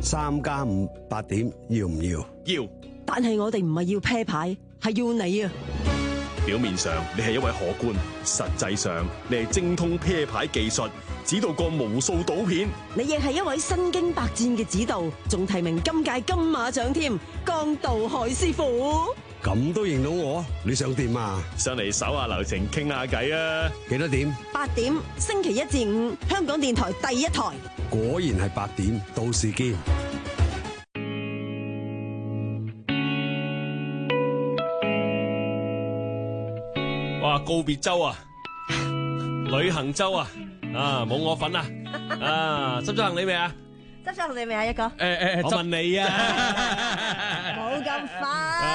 3+5 8點，要唔要？ 要。 但係我哋唔係要啤牌，係要你啊！ 表面上你係一位荷官，實際上你係精通啤牌技術，指導過無數賭片。 你亦係一位身經百戰嘅指導，仲提名今屆金馬獎添，江道海師傅。 咁都認到我？你想點啊？ 上嚟手下留情，傾下偈啊！ 幾多點 ？8點，星期1至5，香港電台第一台。 果然係8點，到時見。 哇！告別周啊，旅行周啊，冇我份啊！執咗行李未啊？ 執咗行李未啊？一哥， 我問你啊， 冇咁快。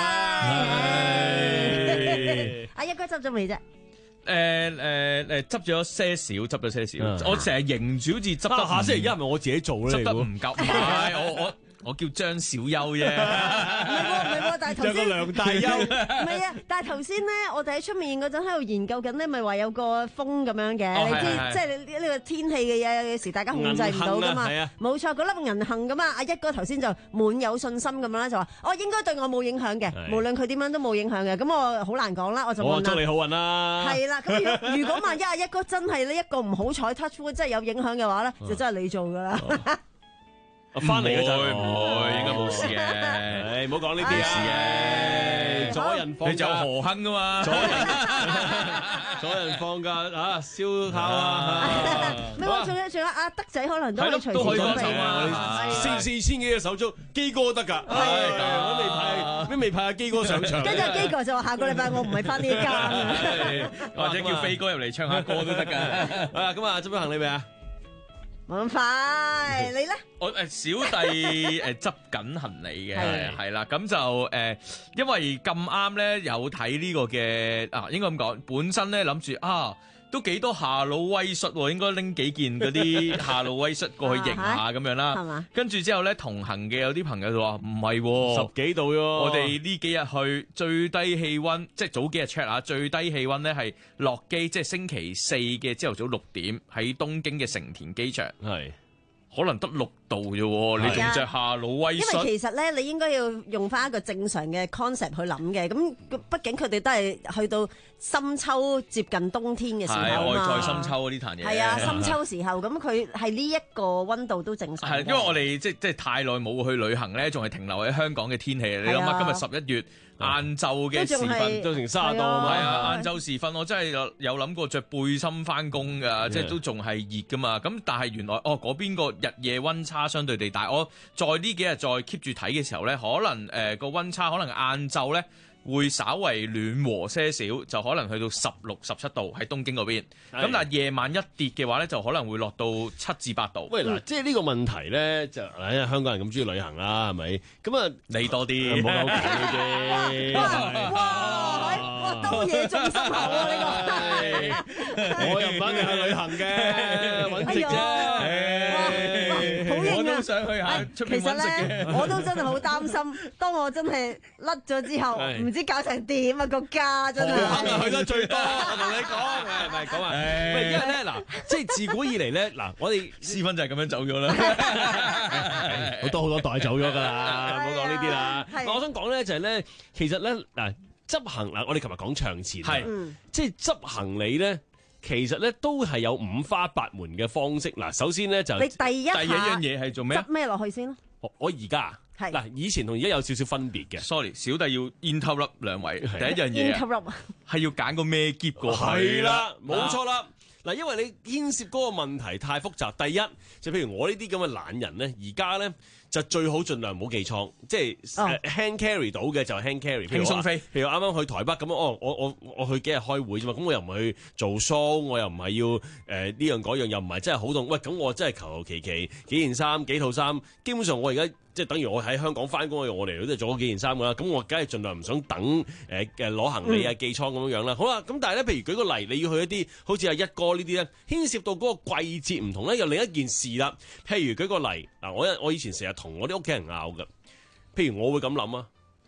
阿一哥執咗未啫？ 執咗些少，我成日認住好似執得。 下星期一係咪我自己做咧？ 執得唔夠，唔係我叫張小優啫。 唔係，但係頭先有個梁大優。 唔係啊，但係頭先咧，我哋喺出面嗰陣喺度研究緊咧，咪話有個風咁樣嘅，你知即係呢個天氣嘅嘢，有時大家控制唔到噶嘛。冇錯，嗰粒銀杏咁啊！阿一哥頭先就滿有信心咁樣啦，就話應該對我冇影響嘅，無論佢點樣都冇影響嘅。咁我好難講啦，我就問啦。 祝你好運啦！ 係啦，咁如果萬一阿一哥真係呢一個唔好彩 touch wood 真係有影響嘅話咧，就真係你做噶啦。 翻嚟嗰陣唔會，應該冇事嘅。 唔好講呢啲事嘅。阻人放假， 你就何亨噶嘛？ 阻人放假燒烤啊！ 咩話？仲有阿德仔可能都可以隨時都可以幫手準備啊 ！4,000幾嘅手足，基哥得㗎。我未派阿基哥上場。 跟住阿基哥就話：下個禮拜我唔係翻呢一間， 或者叫飛哥入嚟唱下歌都得㗎。 咁啊，執咗行李未啊？ 冇咁快，你咧？ 我小弟執緊行李嘅，係啦，咁就因為咁啱咧有睇呢個嘅應該咁講，本身咧諗住都幾多夏魯威恤喎，應該拎幾件嗰啲夏魯威恤過去迎下咁樣啦。 係嘛？ 跟住之後咧，同行嘅有啲朋友就話唔係喎， 十幾度喎。 我哋呢幾日去最低氣温，即係早幾日 check 下最低氣温咧係落機，即係星期4嘅朝頭早6點喺東京嘅成田機場。 係。 可能得6度啫喎，你仲着夏魯威恤？ 因為其實咧，你應該要用翻一個正常嘅 concept 去諗嘅。咁畢竟佢哋都係去到深秋接近冬天嘅時候啊嘛。 外在深秋呢壇嘢。係啊，深秋時候，咁佢係呢一個温度都正常。 係，因為我哋即係太耐冇去旅行咧，仲係停留喺香港嘅天氣。你諗下，今日11月晏晝嘅時分都成30度啊嘛。 係啊，晏晝時分我真係有諗過着背心翻工㗎，即係都仲係熱㗎嘛。咁但係原來嗰邊個日夜温差相對地大，我再呢幾日再 keep 住睇嘅時候咧，可能個温差可能晏晝咧會稍為暖和些少，就可能去到16、17度喺東京嗰邊。咁但係夜晚一跌嘅話咧，就可能會落到7至8度。 喂嗱，即係呢個問題咧，就香港人咁中意旅行啦，係咪？咁啊， 你多啲， 唔好講呢啲。 哇，兜嘢中心口啊！呢個我又唔肯定去旅行嘅，揾食啫。 我都想去下出面揾食嘅。 其實咧，我都真係好擔心，當我真係甩咗之後，唔知搞成點啊個家真係。 可能去得最多，我同你講，唔係講啊。因為咧嗱，即係自古以嚟咧嗱，我哋私分就係咁樣走咗啦， 好多代走咗㗎啦，唔好講呢啲啦。我想講咧就係咧，其實咧嗱，執行嗱，我哋琴日講唱前係，即係執行李咧。其實咧都係有五花八門嘅方式。嗱，首先咧就你第一樣嘢係做咩？ 執咩落去先？ 我而家嗱，以前同而家有少少分別嘅。 Sorry， 小弟要 interrupt 兩位。第一樣嘢係要揀個咩喼過去。 係啦，冇錯啦。嗱，因為你牽涉嗰個問題太複雜。第一，就譬如我呢啲咁嘅懶人咧，而家咧就最好盡量唔好寄倉，即係hand carry 到嘅就 hand carry， 輕鬆飛。 譬如啱啱去台北咁樣，我去幾日開會啫嘛，咁我又唔係去做 show，我又唔係要呢樣嗰樣，又唔係真係好凍。喂，咁我真係求求其其幾件衫幾套衫，基本上我而家即係等於我喺香港翻工，我嚟到都係做咗幾件衫噶啦。咁我梗係盡量唔想等攞行李啊寄倉咁樣啦。好啦，咁但係咧，譬如舉個例，你要去一啲好似阿一哥呢啲咧，牽涉到嗰個季節唔同咧，又另一件事啦。譬如舉個例嗱，我以前成日同我啲屋企人拗㗎，譬如我會咁諗啊，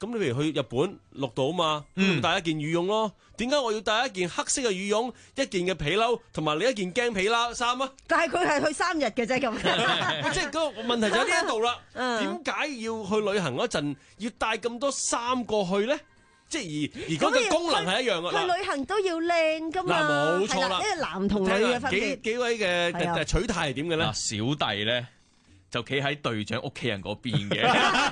咁你譬如去日本6度啊嘛，帶一件羽絨咯。點解我要帶一件黑色嘅羽絨、一件嘅皮褸，同埋你一件驚皮衫啊？ 但係佢係去3日嘅啫咁。 即係嗰個問題就喺呢一度啦。點解要去旅行嗰陣要帶咁多衫過去咧？即係而嗰個功能係一樣嘅。 去旅行都要靚噶嘛。 嗱，冇錯啦。 呢個男同女嘅分別。 幾位嘅取態係點嘅咧？ 小弟咧就企喺隊長屋企人嗰邊嘅，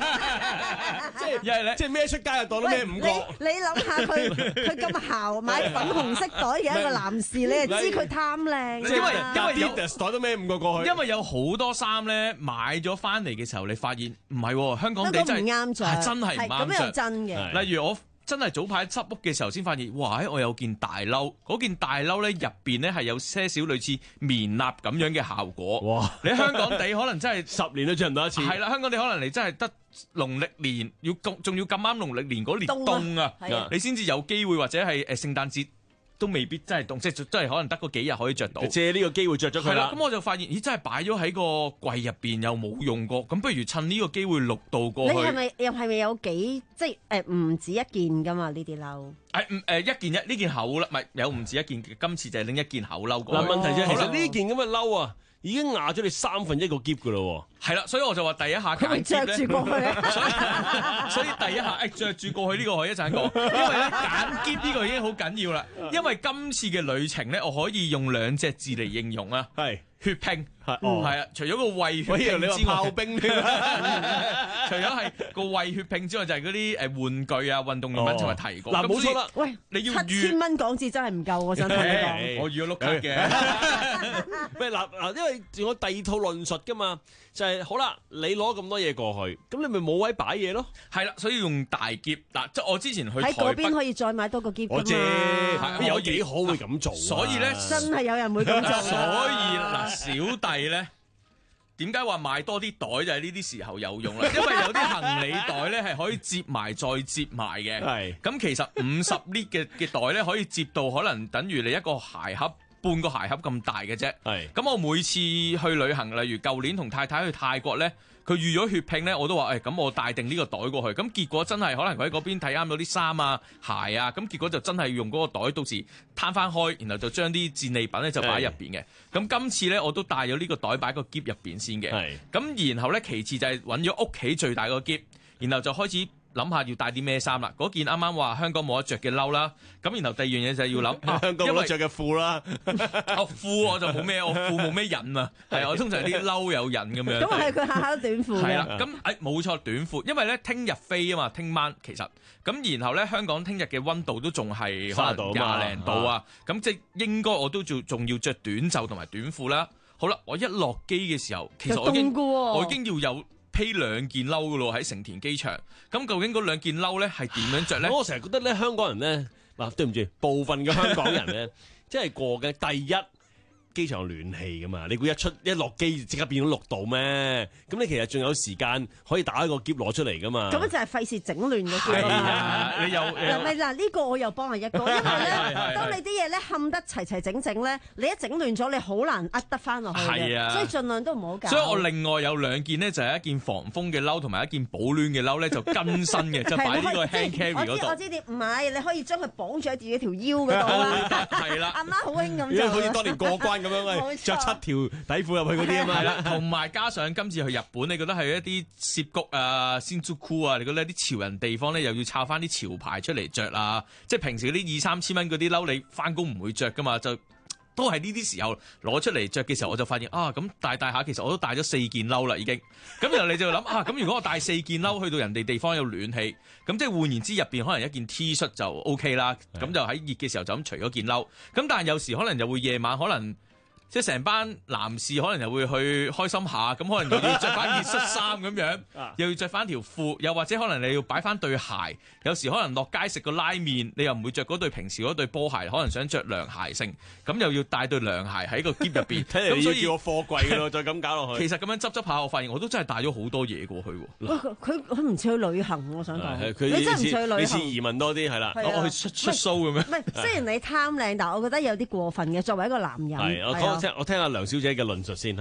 即係孭出街就當咗孭5個。 你諗下佢咁姣買粉紅色袋嘅一個男士，你就知佢貪靚。 因為有袋都孭5個過去。 因為有好多衫咧買咗翻嚟嘅時候，你發現唔係喎，香港地真係唔啱着， 係真係唔啱着。 咁又真嘅。 例如我真係早排執屋嘅時候先發現，哇！我有件大褸，嗰件大褸咧入邊咧係有些少類似棉衲咁樣嘅效果。哇！你香港地可能真係 10年都着唔到一次。 係啦，香港地可能你真係得農曆年仲要咁啱農曆年嗰年凍啊，你先至有機會，或者係聖誕節都未必真係凍，即係真係可能得嗰幾日可以着到。 借呢個機會着咗佢啦。 咁我就發現，咦！真係擺咗喺個櫃入邊又冇用過，咁不如趁呢個機會6度過去。 你係咪有幾即係唔止一件㗎嘛？呢啲褸一件呢件厚褸，唔係有唔止一件。今次就係拎一件厚褸過去。 嗱，問題就係其實呢件咁嘅褸啊，已經壓咗你1/3個篋㗎咯喎。 係啦，所以我就話第一下揀着住過去所以第一下着住過去呢個可以一陣講，因為咧揀篋呢個已經好緊要啦。因為今次嘅旅程咧，我可以用2隻字嚟形容啊，係血拼。係啊，除咗個胃血拼之外，炮兵除咗係個胃血拼之外，就係嗰啲玩具啊、運動用品同埋提過。 嗱，冇錯啦。 喂， 你要 7000蚊港紙真係唔夠，我想同你講。 我預咗碌卡嘅。 喂，嗱，因為仲有第2套論述噶嘛，就係好啦，你攞咁多嘢過去，咁你咪冇位擺嘢咯。 係啦，所以用大篋嗱，即係我之前去喺嗰邊可以再買多個篋㗎嘛。 我知，有幾可會咁做。 所以咧， 真係有人會咁做。 所以嗱，小弟咧。點解話買多啲袋就係呢啲時候有用啦？因為有啲行李袋咧係可以摺埋再摺埋嘅。係咁，其實50 lit 嘅袋咧可以摺到可能等於你一個鞋盒半個鞋盒咁大嘅啫。係咁，我每次去旅行，例如舊年同太太去泰國咧，佢預咗血拼咧，我都話咁我帶定呢個袋過去。咁結果真係可能佢喺嗰邊睇啱咗啲衫啊、鞋啊，咁結果就真係用嗰個袋，到時攤翻開，然後就將啲戰利品咧就擺喺入邊嘅。咁今次咧我都帶咗呢個袋擺個篋入邊先嘅。咁然後咧其次就係揾咗屋企最大個篋，然後就開始諗下要帶啲咩衫啦。嗰件啱啱話香港冇得着嘅褸啦。咁然後第二樣嘢就係要諗香港冇得着嘅褲啦。 褲我就冇咩，我褲冇咩癮啊。係我通常啲褸有癮咁樣。 咁係佢下下都短褲。 係啦，咁冇錯短褲，因為咧聽日飛啊嘛，聽晚其實咁，然後咧香港聽日嘅溫度都仲係可能20零度啊。咁即係應該我都仲要着短袖同埋短褲啦。好啦，我一落機嘅時候，其實我已經要有披2件褸噶咯喺成田機場。咁究竟嗰2件褸咧係點樣着咧？ 我成日覺得咧香港人咧，嗱，對唔住，部分嘅香港人咧，即係過嘅第一。機場有暖氣噶嘛？你估一落機即刻變咗6度咩？咁你其實仲有時間可以打一個篋攞出嚟噶嘛？ 咁就係費事整亂咗佢啦。 你又嗱呢個我又幫人一個，因為咧，當你啲嘢咧冚得齊整整咧，你一整亂咗，你好難呃得翻落去嘅。所以盡量都唔好搞。 所以我另外有2件呢，就係一件防風嘅褸同埋一件保暖嘅褸咧，就更新嘅，就擺呢個 hand carry 嗰度。 我知點唔係，你可以將佢綁住喺自己條腰嗰度啦。係啦，阿媽好興咁做。 好似當年過關咁樣，着7條底褲入去嗰啲啊嘛。 係啦，同埋加上今次去日本，你覺得係一啲涉谷啊、Shinjuku 啊，你覺得啲潮人地方咧，又要抄翻啲潮牌出嚟着啊？即係平時嗰啲2-3千蚊嗰啲褸，你翻工唔會着噶嘛？就都係呢啲時候攞出嚟着嘅時候，我就發現咁大下，其實我都帶咗4件褸啦已經。咁然後你就諗咁如果我帶4件褸去到人哋地方有暖氣，咁即係換言之入邊可能一件 T 恤就 OK 啦。咁就喺熱嘅時候就咁除咗件褸。咁但係有時可能又會夜晚可能。即係成班男士可能又會去開心下，咁可能又要着翻件恤衫咁樣，又要着翻條褲，又或者可能你要擺翻對鞋。有時可能落街食個拉麵，你又唔會着嗰對平時嗰對波鞋，可能想着涼鞋性，咁又要帶對涼鞋喺個篋入邊。 睇嚟你要叫我貨櫃㗎咯，再咁搞落去。 其實咁樣執下，我發現我都真係帶咗好多嘢過去喎。 佢唔似去旅行，我想講。 你真係唔似去旅行。 你似移民多啲係啦。 我去出 show 咁樣。 唔係，雖然你貪靚，但係我覺得有啲過分嘅。作為一個男人。 我聽下梁小姐嘅論述先係啊。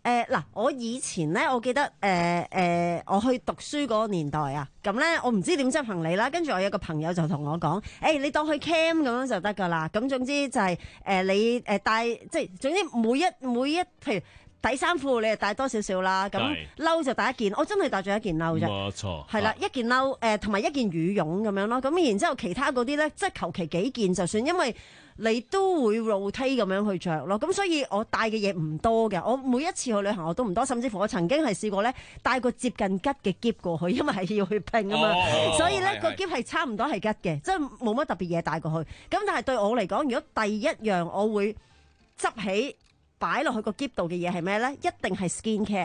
嗱，我以前咧，我記得我去讀書嗰個年代啊，咁咧我唔知點執行李啦，跟住我有個朋友就同我講，你當去 camp 咁樣就得㗎啦。咁總之就係你帶，即係總之每一譬如底衫褲你就帶多少少啦，咁褸就帶一件，我真係帶咗一件褸啫， 冇錯， 係啦，一件褸同埋一件羽絨咁樣咯。咁然之後其他嗰啲咧，即係求其幾件就算，因為你都會 rotate 咁樣去着咯，咁所以我帶嘅嘢唔多嘅，我每一次去旅行我都唔多，甚至乎我曾經係試過咧帶個接近吉嘅篋過去，因為係要去拼啊嘛，所以咧個篋係差唔多係吉嘅，即係冇乜特別嘢帶過去。咁但係對我嚟講，如果第一樣我會執起擺落去個篋度嘅嘢係咩咧？一定係 skin care。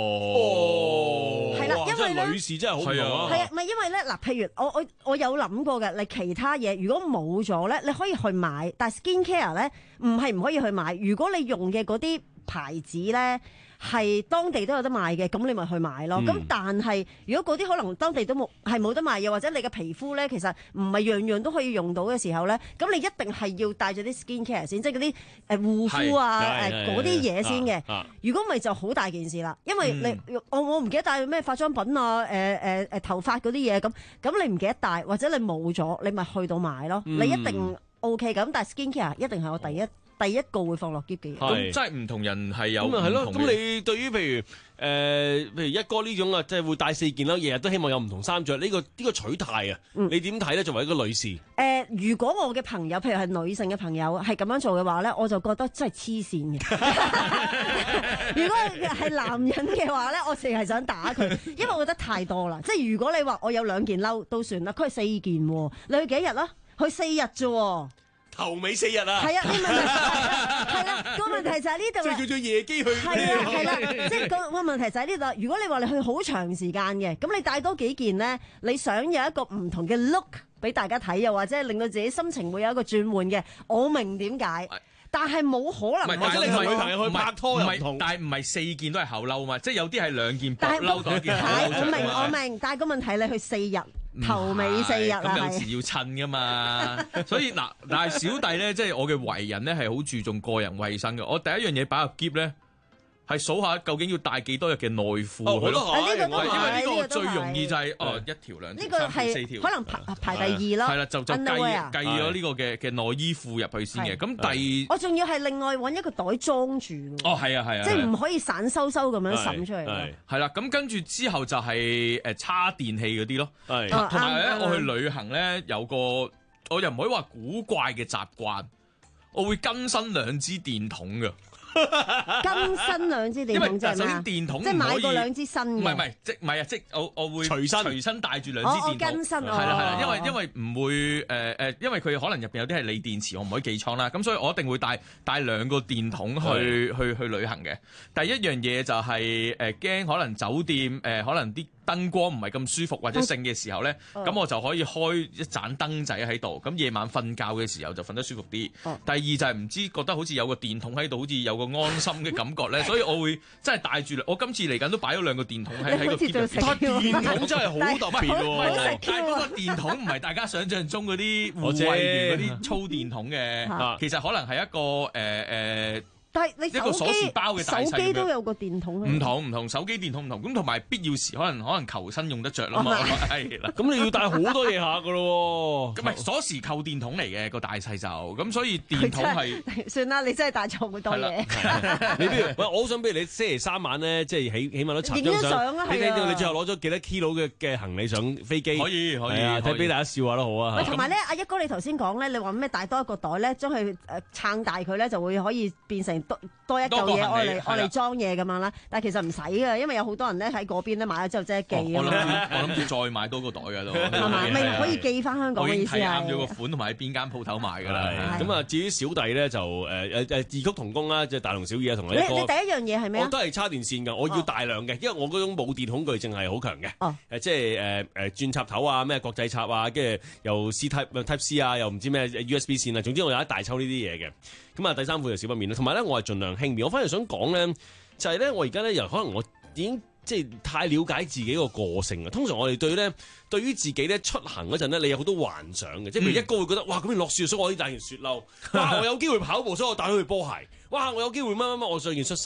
係啦，因為咧女士真係好唔同啊。 係啊，唔係因為咧嗱，譬如我有諗過嘅，你其他嘢如果冇咗咧，你可以去買，但係 skin care 咧唔可以去買。如果你用嘅嗰啲牌子咧係當地都有得賣嘅，咁你咪去買咯。咁但係如果嗰啲可能當地都冇得賣，又或者你嘅皮膚咧其實唔係樣樣都可以用到嘅時候咧，咁你一定係要帶咗啲 skin care 先，即係嗰啲護膚啊嗰啲嘢先嘅。如果唔係就好大件事啦，因為你我唔記得帶咩化妝品啊頭髮嗰啲嘢咁你唔記得帶或者你冇咗，你咪去到買咯。你一定 OK 咁，但係 skin care 一定係我第一個會放落篋嘅嘢。 咁真係唔同人係有唔同嘅。 咁咪係咯。咁你對於譬如一哥呢種啊，即係會帶4件啦，日日都希望有唔同衫着，呢個取態啊，你點睇咧？作為一個女士， 如果我嘅朋友，譬如係女性嘅朋友，係咁樣做嘅話咧，我就覺得真係黐線嘅。如果係男人嘅話咧，我淨係想打佢，因為我覺得太多啦。即係如果你話我有2件褸都算啦，佢係4件喎，你去幾日啦？去4日啫喎。 頭尾4日啊！ 係啊，呢問題係啦，個問題就喺呢度。 即係叫做夜機去。 係啦，即係個問題就喺呢度。如果你話你去好長時間嘅，咁你帶多幾件咧，你想有一個唔同嘅 look 俾大家睇，又或者令到自己心情會有一個轉換嘅，我明點解。但係冇可能， 或者你同女朋友去拍拖又唔同， 但係唔係4件都係厚褸嘛？即係有啲係2件薄褸多件厚褸。 我明，但係個問題你去4日。頭尾4日咁有時要襯噶嘛，所以嗱，但係小弟咧，即係我嘅為人咧，係好注重個人衛生嘅。我第一樣嘢擺入篋咧，係數下究竟要帶幾多日嘅內褲去咯。 呢個都係， 因為呢個最容易就係1條2條呢個係 4條， 可能排第2咯。 係啦，就計咗呢個嘅內衣褲入去先嘅。咁我仲要係另外揾一個袋裝住。 係啊， 即係唔可以散收收咁樣滲出嚟。 係啦，咁跟住之後就係叉電器嗰啲咯。同埋咧，我去旅行咧有個我又唔可以話古怪嘅習慣，我會更新2支電筒㗎。 更新2支電筒，即係咩啊？ 電筒即係買過2支新嘅。 唔係，即係即我會隨身帶住2支電筒。 我更新係啦，因為唔會因為佢可能入邊有啲係鋰電池，我唔可以寄倉啦。咁所以我一定會帶2個電筒去旅行嘅。第一樣嘢就係驚可能酒店可能啲燈光唔係咁舒服或者盛嘅時候咧，咁我就可以開一盞燈仔喺度，咁夜晚瞓覺嘅時候就瞓得舒服啲。第二就係唔知覺得好似有個電筒喺度，好似有個安心嘅感覺咧，所以我會真係帶住。我今次嚟緊都擺咗2個電筒喺個篋入邊。 但電筒真係好特別喎！ 但係嗰個電筒唔係大家想象中嗰啲護衛員嗰啲粗電筒嘅，其實可能係一個但係你一個鎖匙包嘅大細， 手機都有個電筒。 唔同手機電筒唔同，咁同埋必要時可能求生用得着啦嘛，係啦。 咁你要帶好多嘢下噶咯喎。 咁咪鎖匙扣電筒嚟嘅個大細就，咁所以電筒係算啦，你真係帶錯好多嘢。 你不如我好想俾你星期3晚咧，即係起碼都插張相啊！你最後攞咗幾多 kilo 嘅行李上飛機？可以睇俾大家笑下都好啊。 同埋咧，阿一哥你頭先講咧，你話咩帶多一個袋咧，將佢撐大佢咧，就會可以變成多一嚿嘢，愛嚟裝嘢咁樣啦。但係其實唔使嘅，因為有好多人咧喺嗰邊咧買咗之後即係寄啊嘛。 我諗住再買多個袋㗎都。 係嘛？咪可以寄翻香港嘅意思係。我已經睇啱咗個款同埋喺邊間鋪頭買㗎啦。 咁啊，至於小弟咧就異曲同工啦，即係大同小異啊，同你一個。 你第一樣嘢係咩？ 我都係叉電線㗎，我要大量嘅，因為我嗰種冇電恐懼症係好強嘅。即係轉插頭啊，咩國際插啊，跟住又 Type C 啊，又唔知咩 USB 線啊，總之我有一大抽呢啲嘢嘅。咁啊，第3款就少不免啦。同埋咧，我係盡量輕便。我反而想講咧，就係咧，我而家咧又可能我已經即係太了解自己個個性啊。通常我哋對於自己咧出行嗰陣咧，你有好多幻想嘅。即係譬如一哥會覺得，哇咁你落雪，所以我可以帶件雪褸。哇，我有機會跑步，所以我帶咗對波鞋。哇，我有機會乜，我上件恤衫。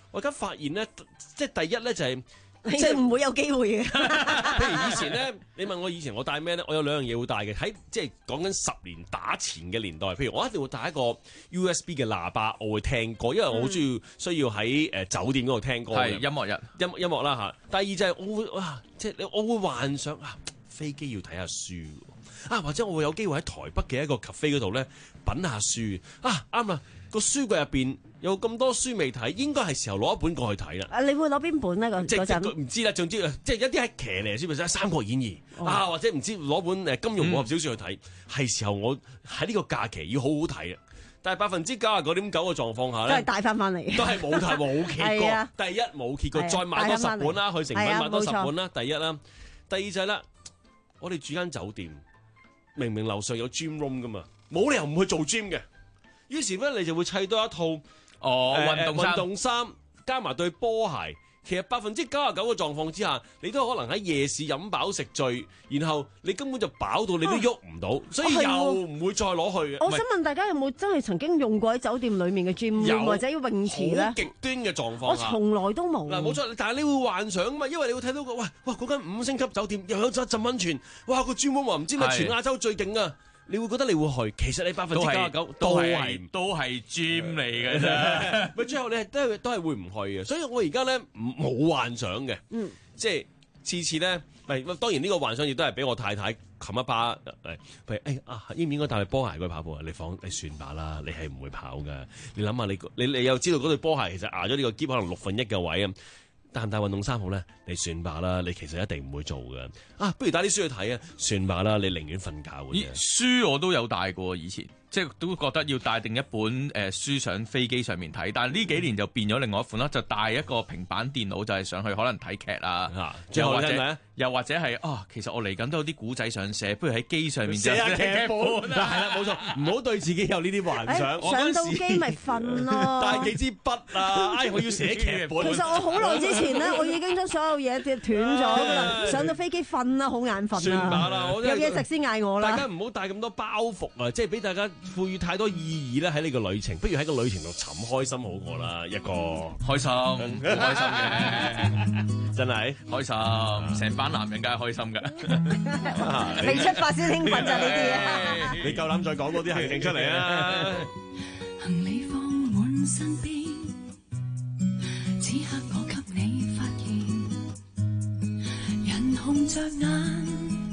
我而家發現咧，即係第一咧就係、 即係唔會有機會嘅。 譬如以前咧，你問我以前我帶咩咧？我有兩樣嘢會帶嘅。喺即係講緊10年打前嘅年代，譬如我一定會帶一個 USB 嘅喇叭，我會聽歌，因為我好中意需要喺酒店嗰度聽歌嘅。 音樂日音樂啦嚇。第二就係我會哇，即係我會幻想啊，飛機要睇下書啊，或者我會有機會喺台北嘅一個 cafe 嗰度咧品下書啊，啱啦，個書櫃入邊有咁多書未睇，應該係時候攞一本過去睇啦。 啊，你會攞邊本咧？嗰陣唔知啦，總之即係一啲係騎呢書，譬如《三國演義》啊，或者唔知攞本金庸武俠小説去睇，係時候我喺呢個假期要好好睇啊！但係99.9%嘅狀況下咧， 都係帶翻嚟， 都係冇揭過。第一冇揭過，再買多10本啦，去誠品買多10本啦。第一啦，第二就係啦，我哋住間酒店，明明樓上有 gym room 噶嘛，冇理由唔去做 gym 嘅。於是咧，你就會砌多一套運動衫，加埋對波鞋。其實99%嘅狀況之下，你都可能喺夜市飲飽食醉，然後你根本就飽到你都喐唔到，所以又唔會再攞去嘅。 我想問大家有冇真係曾經用過喺酒店裡面嘅 gym 或者泳池咧？ 好極端嘅狀況， 我從來都冇。 嗱，冇錯，但係你會幻想嘛，因為你會睇到哇嗰間5星級酒店又有浸溫泉，哇個 gym 話唔知咪全亞洲最勁啊！你會覺得你會去，其實你99%都係 gym 嚟嘅啫。咪最後你係都係會唔去嘅，所以我而家咧冇幻想嘅，即係次次咧，當然呢個幻想亦都係俾我太太冚一巴譬如應唔應該帶對波鞋去跑步啊？你算吧啦，你係唔會跑㗎。你諗下你又知道嗰對波鞋其實壓咗呢個篋可能1/6嘅位啊。帶唔帶運動衫好咧？你算吧啦，你其實一定唔會做嘅。不如帶啲書去睇啊！算吧啦，你寧願瞓覺嘅啫。 書我都有帶過以前。即係都覺得要帶定一本書上飛機上面睇，但係呢幾年就變咗另外一款啦，就帶一個平板電腦就係上去可能睇劇啊，又或者係其實我嚟緊都有啲古仔想寫，不如喺機上面寫下劇本啊，係啦，冇錯，唔好對自己有呢啲幻想。 上到機咪瞓咯， 帶幾支筆啊，我要寫劇本。 其實我好耐之前咧，我已經將所有嘢斷咗㗎啦，上到飛機瞓啦，好眼瞓啊， 算吧啦， 有嘢食先嗌我啦。 大家唔好帶咁多包袱啊，即係俾大家賦予太多意義咧喺呢個旅程，不如喺個旅程度尋開心好過啦，一個開心，好開心嘅， 真係開心，成班男人梗係開心㗎。 未出發先興奮就呢啲啊！ 你夠膽再講多啲行程出嚟啊！ 行李放滿身邊，此刻我給你發現，人紅着眼，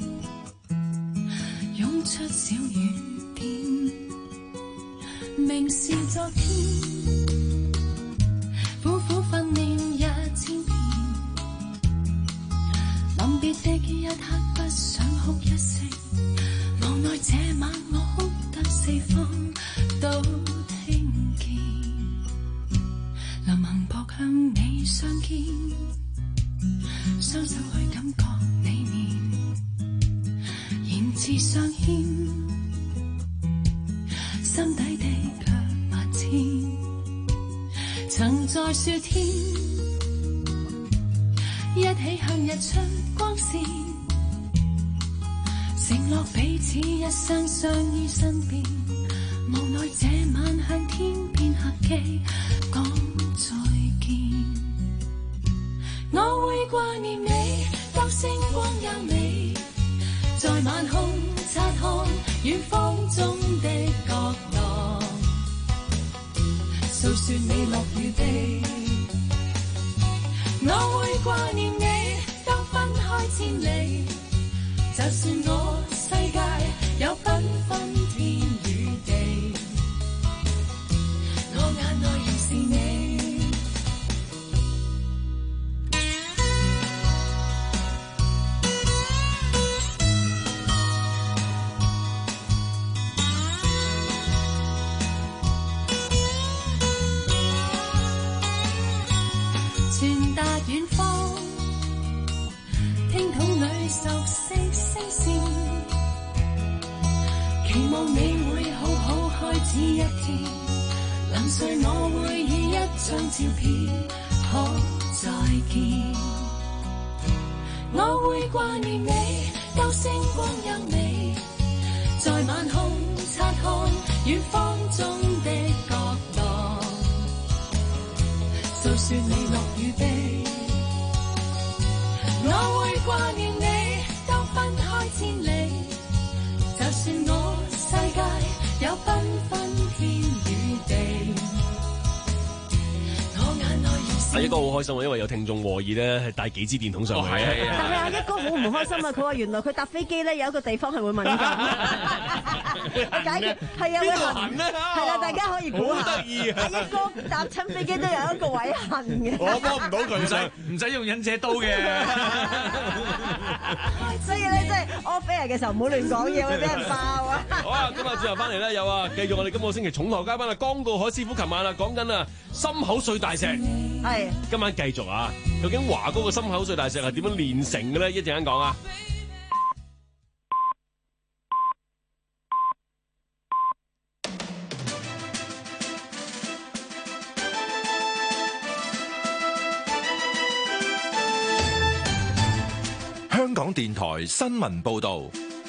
湧出小雨。明是昨天，苦苦訓練1000遍，臨別的一刻不想哭一聲，無奈這晚我哭得四方都聽見，臨行撲向你相見，雙手去感覺你面，言辭相牽，心底的卻萬千，曾在雪天一起向日出光線，承諾彼此一生相依身邊，無奈這晚向天邊客機講再見，我會掛念你，當星光優美，在晚空察看遠方中的角落，訴說你樂與悲，我會掛念你，當分開千里，就算我世界有繽紛天與地，我眼內仍是你。傳達遠方，聽筒裏熟悉聲線，期望你會好好開始一天，臨睡我會以一張照片可再見，我會掛念你，當星光優美，在晚空察看遠方中的角落，訴算你落雨悲，我會掛念你，當分開千里。就算我世界有繽紛天與地，我眼內如阿一哥好開心啊，因為有聽眾和議咧，係帶幾支電筒上去。 但係阿一哥好唔開心啊！佢話原來佢搭飛機咧有一個地方係會敏感，解決係啊會痕咧，係啦，大家可以估下。 好得意啊！ 阿一哥搭親飛機都有一個位痕嘅。 我幫唔到佢， 唔使用忍者刀嘅。 所以咧，即係 off air 嘅時候唔好亂講嘢，會俾人爆啊！ 好啊，今日最後翻嚟咧有啊，繼續我哋今個星期重頭嘉賓啊，江道海師傅，琴晚啊講緊啊心口碎大石， 係今晚繼續啊，究竟華哥個心口碎大石係點樣練成嘅咧？一陣間講啊！ 香港電台新聞報道，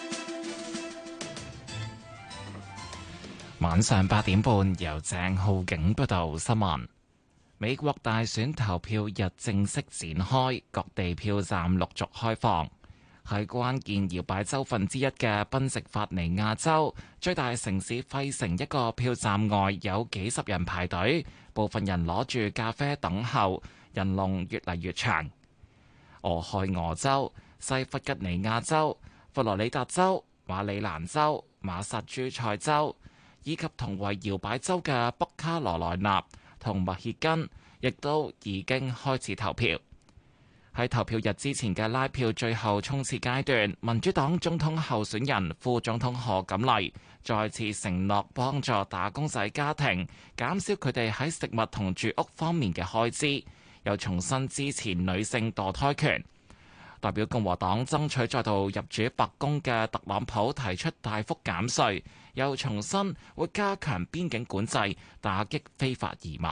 晚上8點半由鄭浩景報道新聞。美國大選投票日正式展開，各地票站陸續開放。喺關鍵搖擺州份之一嘅賓夕法尼亞州，最大城市費城一個票站外有幾十人排隊，部分人攞住咖啡等候，人龍越嚟越長。俄亥俄州、西弗吉尼亞州、佛羅里達州、馬里蘭州、馬薩諸塞州以及同為搖擺州嘅北卡羅來納同密歇根，亦都已經開始投票。喺投票日之前嘅拉票最後衝刺階段，民主黨總統候選人副總統賀錦麗再次承諾幫助打工仔家庭減少佢哋喺食物同住屋方面嘅開支，又重新支持女性墮胎權。代表共和黨爭取再度入主白宮嘅特朗普提出大幅減稅，又重申會加強邊境管制，打擊非法移民。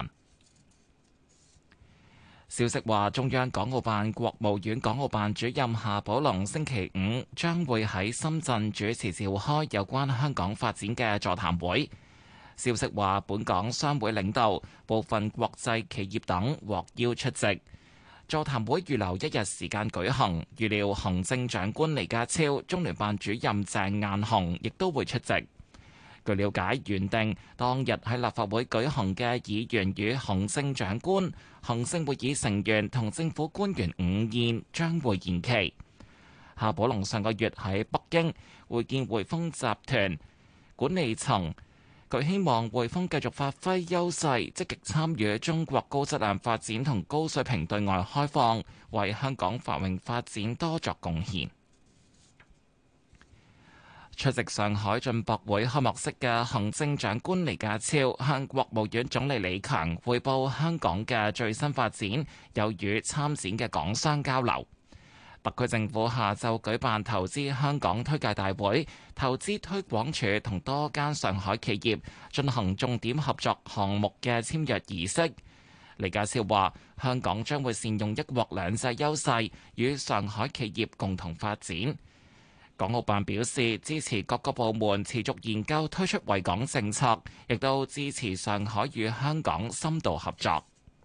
消息話，中央港澳辦國務院港澳辦主任夏寶龍星期五將會喺深圳主持召開有關香港發展嘅座談會。消息話，本港商會領導、部分國際企業等獲邀出席。座談會預留1日時間舉行，預料行政長官李家超、中聯辦主任鄭雁雄亦都會出席。據了解，原定當日喺立法會舉行嘅議員與行政長官、行政會議成員同政府官員午宴將會延期。夏寶龍上個月喺北京會見匯豐集團管理層。佢希望匯豐繼續發揮優勢，積極參與中國高質量發展同高水平對外開放，為香港繁榮發展多作貢獻。出席上海進博會開幕式嘅行政長官李家超向國務院總理李強匯報香港嘅最新發展，又與參展嘅港商交流。特區政府下晝舉辦投資香港推介大會，投資推廣署同多間上海企業進行重點合作項目嘅簽約儀式。李家超話：香港將會善用一國兩制優勢，與上海企業共同發展。港澳辦表示支持各個部門持續研究推出惠港政策，亦都支持上海與香港深度合作。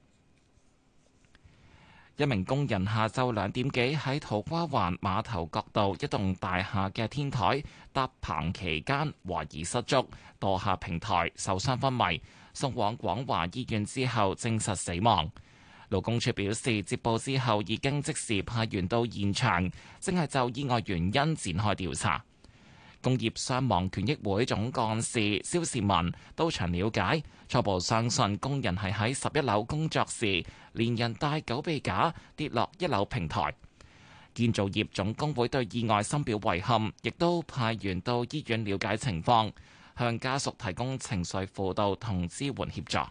一名工人下晝2點幾喺土瓜灣碼頭角道一棟大廈嘅天台搭棚期間懷疑失足，墮下平台受傷昏迷，送往廣華醫院之後證實死亡。勞工處表示，接報之後已經即時派員到現場，正係就意外原因展開調查。工業傷亡權益會總幹事蕭士文到場了解，初步相信工人係喺11樓工作時，連人帶狗臂架跌落1樓平台。建造業總工會對意外深表遺憾，亦都派員到醫院了解情況，向家屬提供情緒輔導同支援協助。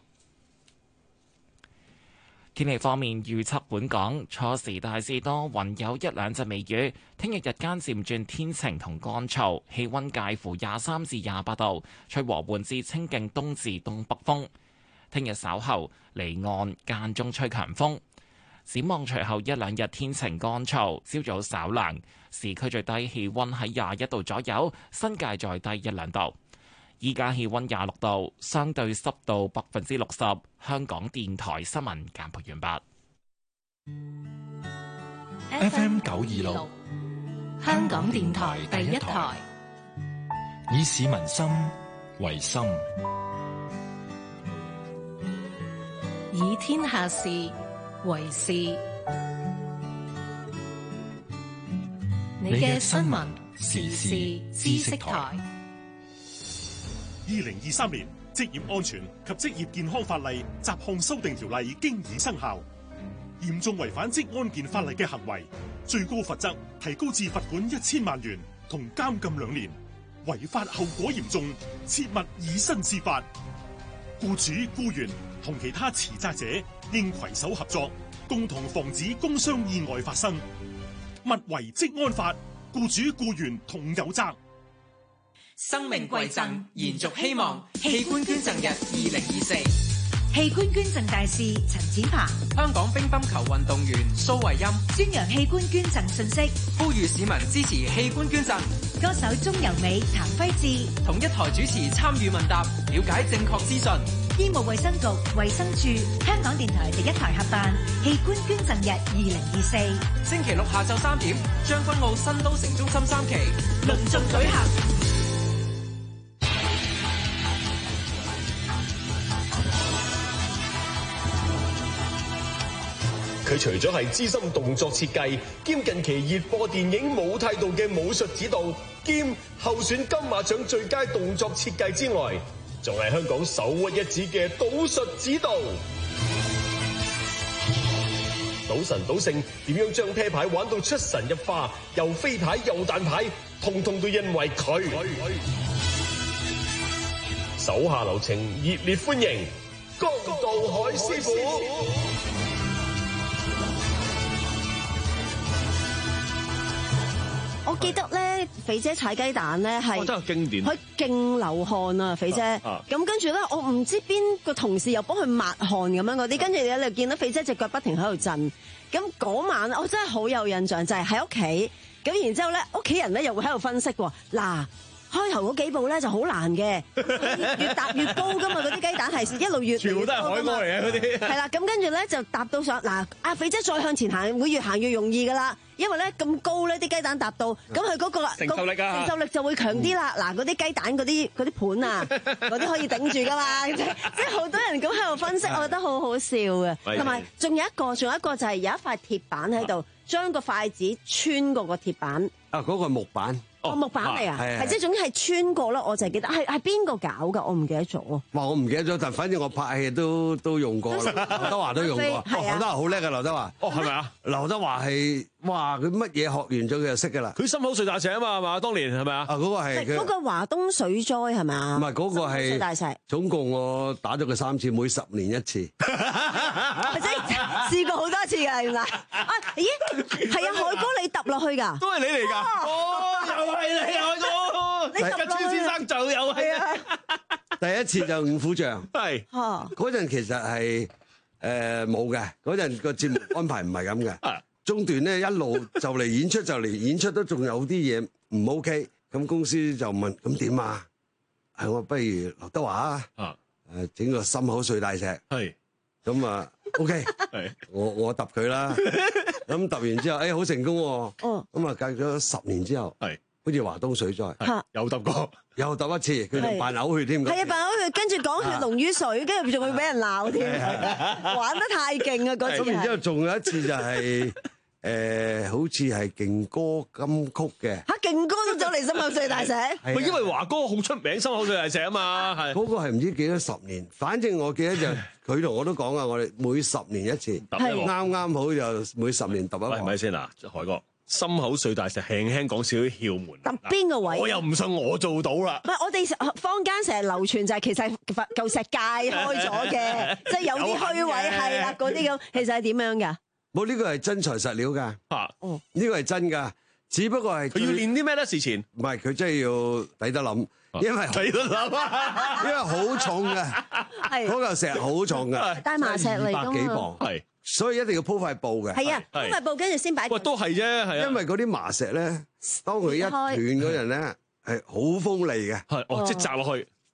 天氣方面預測，本港初時大致多雲，有1兩陣微雨。聽日日間漸轉天晴同乾燥，氣溫介乎23至28度，吹和緩至清勁東至東北風。聽日稍後離岸間中吹強風。展望隨後1兩日天晴乾燥，朝早稍涼，市區最低氣溫喺21度左右，新界再低1兩度。 依家氣溫26度，相對濕度60%。香港電台新聞簡報完畢。FM 926， 香港電台第一台， 以市民心為心， 以天下事為事。你嘅新聞時事知識台。 2023年職業安全及職業健康法例雜項修訂條例經已生效，嚴重違反職安健法例嘅行為，最高罰則提高至罰款1000萬元同監禁2年，違法後果嚴重，切勿以身試法。僱主、僱員同其他持責者應攜手合作，共同防止工傷意外發生。勿違職安法，僱主僱員同有責。 生命饋贈，延續希望。器官捐贈日2024， 器官捐贈大使陳展鵬， 香港乒乓球運動員蘇慧音， 宣揚器官捐贈信息， 呼籲市民支持器官捐贈。 歌手鍾柔美、譚輝智同一台主持參與問答，了解正確資訊。 醫務衛生局、衛生署、香港電台第一台合辦器官捐贈日2024， 星期六下晝3點，將軍澳新都城中心3期隆重舉行。 佢除咗係資深動作設計兼近期熱播電影《冇態度》嘅武術指導兼候選金馬獎最佳動作設計之外，仲係香港首屈一指嘅賭術指導。賭神賭聖點樣將啤牌玩到出神入化，又飛牌又彈牌，通通都因為佢。手下留情，熱烈歡迎江道海師傅。 我記得咧，肥姐踩雞蛋咧係， 真係經典， 佢勁流汗啊，肥姐。咁跟住咧，我唔知邊個同事又幫佢抹汗咁樣嗰啲，跟住你就見到肥姐隻腳不停喺度震。咁嗰晚我真係好有印象，就係喺屋企。咁然之後咧，屋企人咧又會喺度分析喎。嗱，開頭嗰幾步咧就好難嘅，越搭越高噶嘛，嗰啲雞蛋係一路越全部都係海螺嚟嘅嗰啲。 係啦，咁跟住咧就搭到上嗱，阿肥姐再向前行，會越行越容易噶啦。因為咧咁高咧，啲雞蛋搭到，咁佢嗰個承受力啊， 承受力就會強啲啦。嗱，嗰啲雞蛋嗰啲盤啊，嗰啲可以頂住噶嘛。即係好多人咁喺度分析，我覺得好好笑嘅。同埋仲有一個就係有一塊鐵板喺度，將個筷子穿過個鐵板。 啊，嗰個木板。 木板嚟啊，係即係總之係穿過咯，我就係記得係邊個搞㗎，我唔記得咗。 哇，我唔記得咗，但反正我拍戲都用過，劉德華都用過。劉德華好叻㗎，劉德華。 哦，係咪啊？ 劉德華係哇，佢乜嘢學完咗佢就識㗎啦。 佢心口碎大石啊嘛，係嘛？當年係咪啊？ 啊，嗰個係嗰個華東水災係咪啊？ 唔係嗰個係水大石。 總共我打咗佢3次，每10年1次。 即係試過好多次㗎，原來。啊，咦，係啊，海哥你揼落去㗎？ 都係你嚟㗎。哦，又係你海哥。 你揼落去。 先生就有係啊。 第一次就五虎將。係。嗰陣其實係冇嘅，嗰陣個節目安排唔係咁嘅。中段咧一路就嚟演出都仲有啲嘢唔 OK，咁公司就問咁點啊？係我不如劉德華啊，整個心口碎大石，係咁啊 OK，係我揼佢啦，咁揼完之後好成功喎，咁啊隔咗10年之後，係好似華東水災，又揼過，又揼一次，佢仲扮嘔血添， 係啊扮嘔血，跟住講血濃於水，跟住仲會俾人鬧添，玩得太勁啊嗰次。 咁然之後仲有一次就係。好似係勁歌金曲嘅嚇， 勁歌都走嚟心口碎大石， 咪因為華哥好出名，心口碎大石啊嘛，係嗰個係唔知幾多10年，反正我記得就佢同我都講啊，我哋每10年一次，啱啱好就每10年揼一個。 係咪先嗱，海哥心口碎大石，輕輕講少少竅門。 揼邊個位？ 我又唔信我做到啦。 唔係我哋坊間成日流傳就係其實舊石界開咗嘅，即係有啲虛位係啦嗰啲咁，其實係點樣㗎？ 冇，呢個係真材實料㗎，呢個係真㗎，只不過係佢要練啲咩咧？事前唔係佢真係要抵得諗，因為抵得諗， 因為好重㗎，嗰嚿石好重㗎， 大麻石嚟㗎嘛， 200幾磅，係，所以一定要鋪塊布嘅， 係啊，鋪塊布跟住先擺。 喂，都係啫，係啊， 因為嗰啲麻石咧，當佢一斷嗰陣咧係好鋒利嘅， 係，哦，即係砸落去。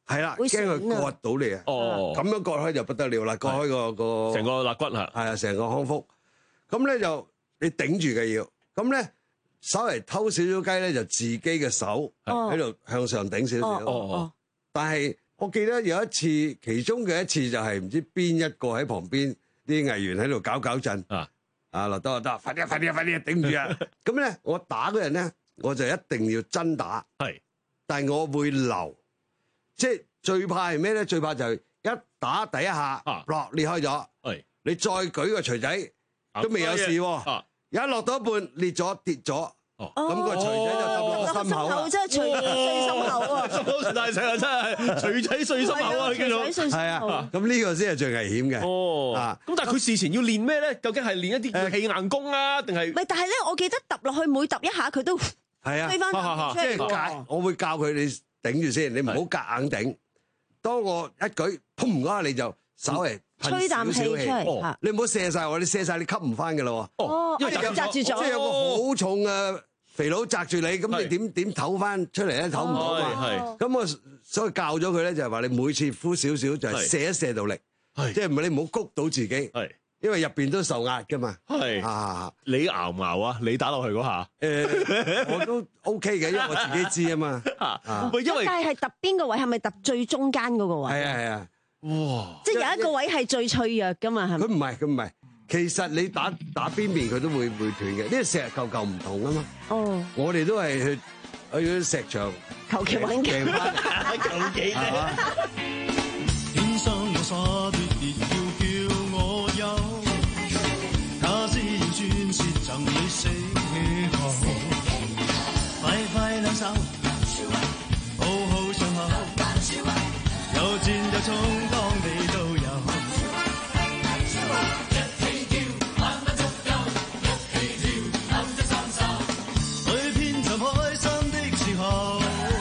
係啦，驚佢割到你啊！ 哦， 咁樣割開就不得了啦，割開個成個肋骨係啊，成個康復。咁咧就你頂住嘅要，咁咧稍微偷少少雞咧，就自己嘅手喺度向上頂少少。但係我記得有一次，其中嘅一次就係唔知邊一個喺旁邊啲藝員喺度搞震落得，快啲頂住啊！咁咧我打嗰人咧，我就一定要真打，但係我會留。即係最怕係咩咧？最怕就係一打第一下落裂開咗，你再舉個錘仔都未有事喎，一落到一半裂咗跌咗，咁個錘仔就揼落個心口啦。 真係錘仔碎心口啊！ 心大石啊，真係錘仔碎心口啊！叫做係啊，咁呢個先係最危險嘅。 咁但係佢事前要練咩咧？究竟係練一啲氣硬功啊，定係？ 唔係，但係咧，我記得揼落去每揼一下佢都係啊， 推翻出嚟。 即係我會教佢你。頂住先，你唔好夾硬頂。當我一舉，砰嗰下你就稍微吹啖氣出嚟。 你唔好射晒我，你射晒你吸唔翻㗎啦。 因為紮住咗， 即係有個好重嘅肥佬紮住你，咁你點唞翻出嚟咧？唞唔到嘛。咁我所以教咗佢咧，就係話你每次呼少少，就係射一射到力，即係唔係你唔好谷到自己。因為入邊都受壓噶嘛， 你熬唔熬啊？你打落去嗰下， 我都 OK 嘅，因為我自己知啊嘛。 因為但係揼邊個位？係咪揼最中間嗰個位？ 係啊， 哇！ 即係有一個位係最脆弱噶嘛？係咪？ 佢唔係，其實你打邊邊佢都會斷嘅，呢個石嚿唔同啊嘛。我哋都係去嗰啲石場求其揾嘅， 求其啫。 天生我傻別別叫我有，假使要宣泄贈你死後，快快兩手，好好上口，有戰有衝當你都有。一起跳，萬分足夠，一起跳，攬着雙手，去遍尋開心的時候。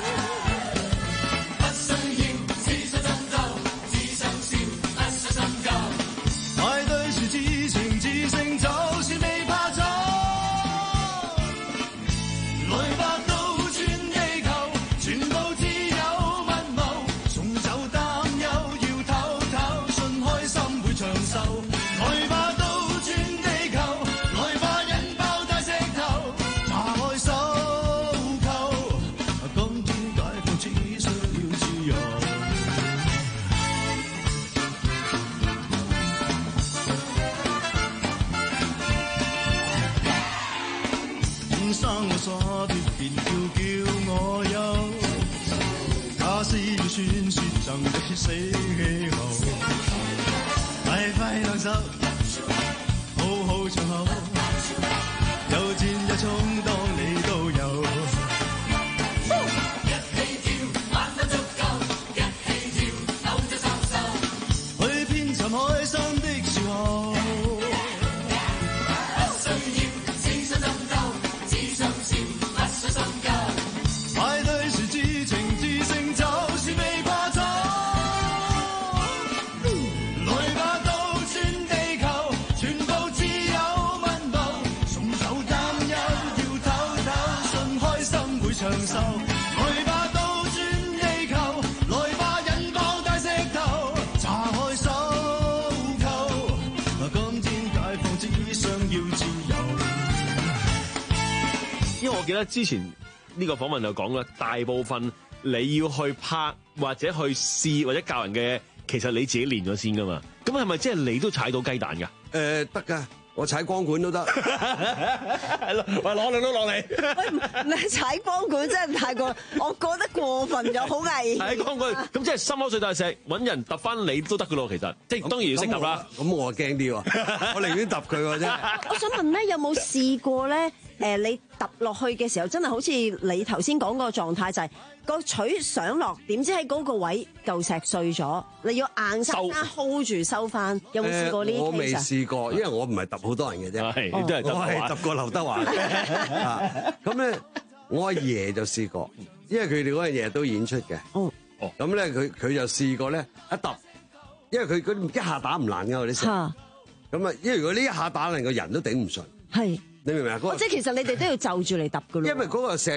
宣説贈你死後，快快兩手，好好場口，有戰有衝當你都有。一起跳，萬分足夠，一起跳，扭着雙手，去遍尋開心的時候。不需要只想爭鬥，只想笑，不想深究。派對時至情至勝就。 我記得之前呢個訪問就講啦，大部分你要去拍或者去試或者教人嘅，其實你自己練咗先噶嘛。咁係咪即係你都踩到雞蛋㗎？ 得㗎，我踩光管都得。 係咯，喂，攞兩都落嚟。 喂，你踩光管真係太過，我覺得過分咗，好危險。 踩光管咁即係心口碎大石，揾人揼翻你都得㗎咯。其實即係當然要識揼啦。 咁我驚啲喎，我寧願揼佢喎啫。 我想問咧，有冇試過咧？你揼落去嘅時候，真係好似你頭先講個狀態，就係個錘上落，點知喺嗰個位嚿石碎咗，你要硬生生 hold 住收翻。有冇試過呢啲？ 我未試過，因為我唔係揼好多人嘅啫， 我係揼過劉德華。咁咧，我阿爺就試過，因為佢哋嗰樣嘢都演出嘅。咁咧佢就試過咧一揼，因為佢一下打唔爛㗎嗰啲石。咁啊，因為如果呢一下打爛，個人都頂唔順。 係。 你明唔明啊？ 即係其實你哋都要就住嚟揼㗎咯。 因為嗰個石，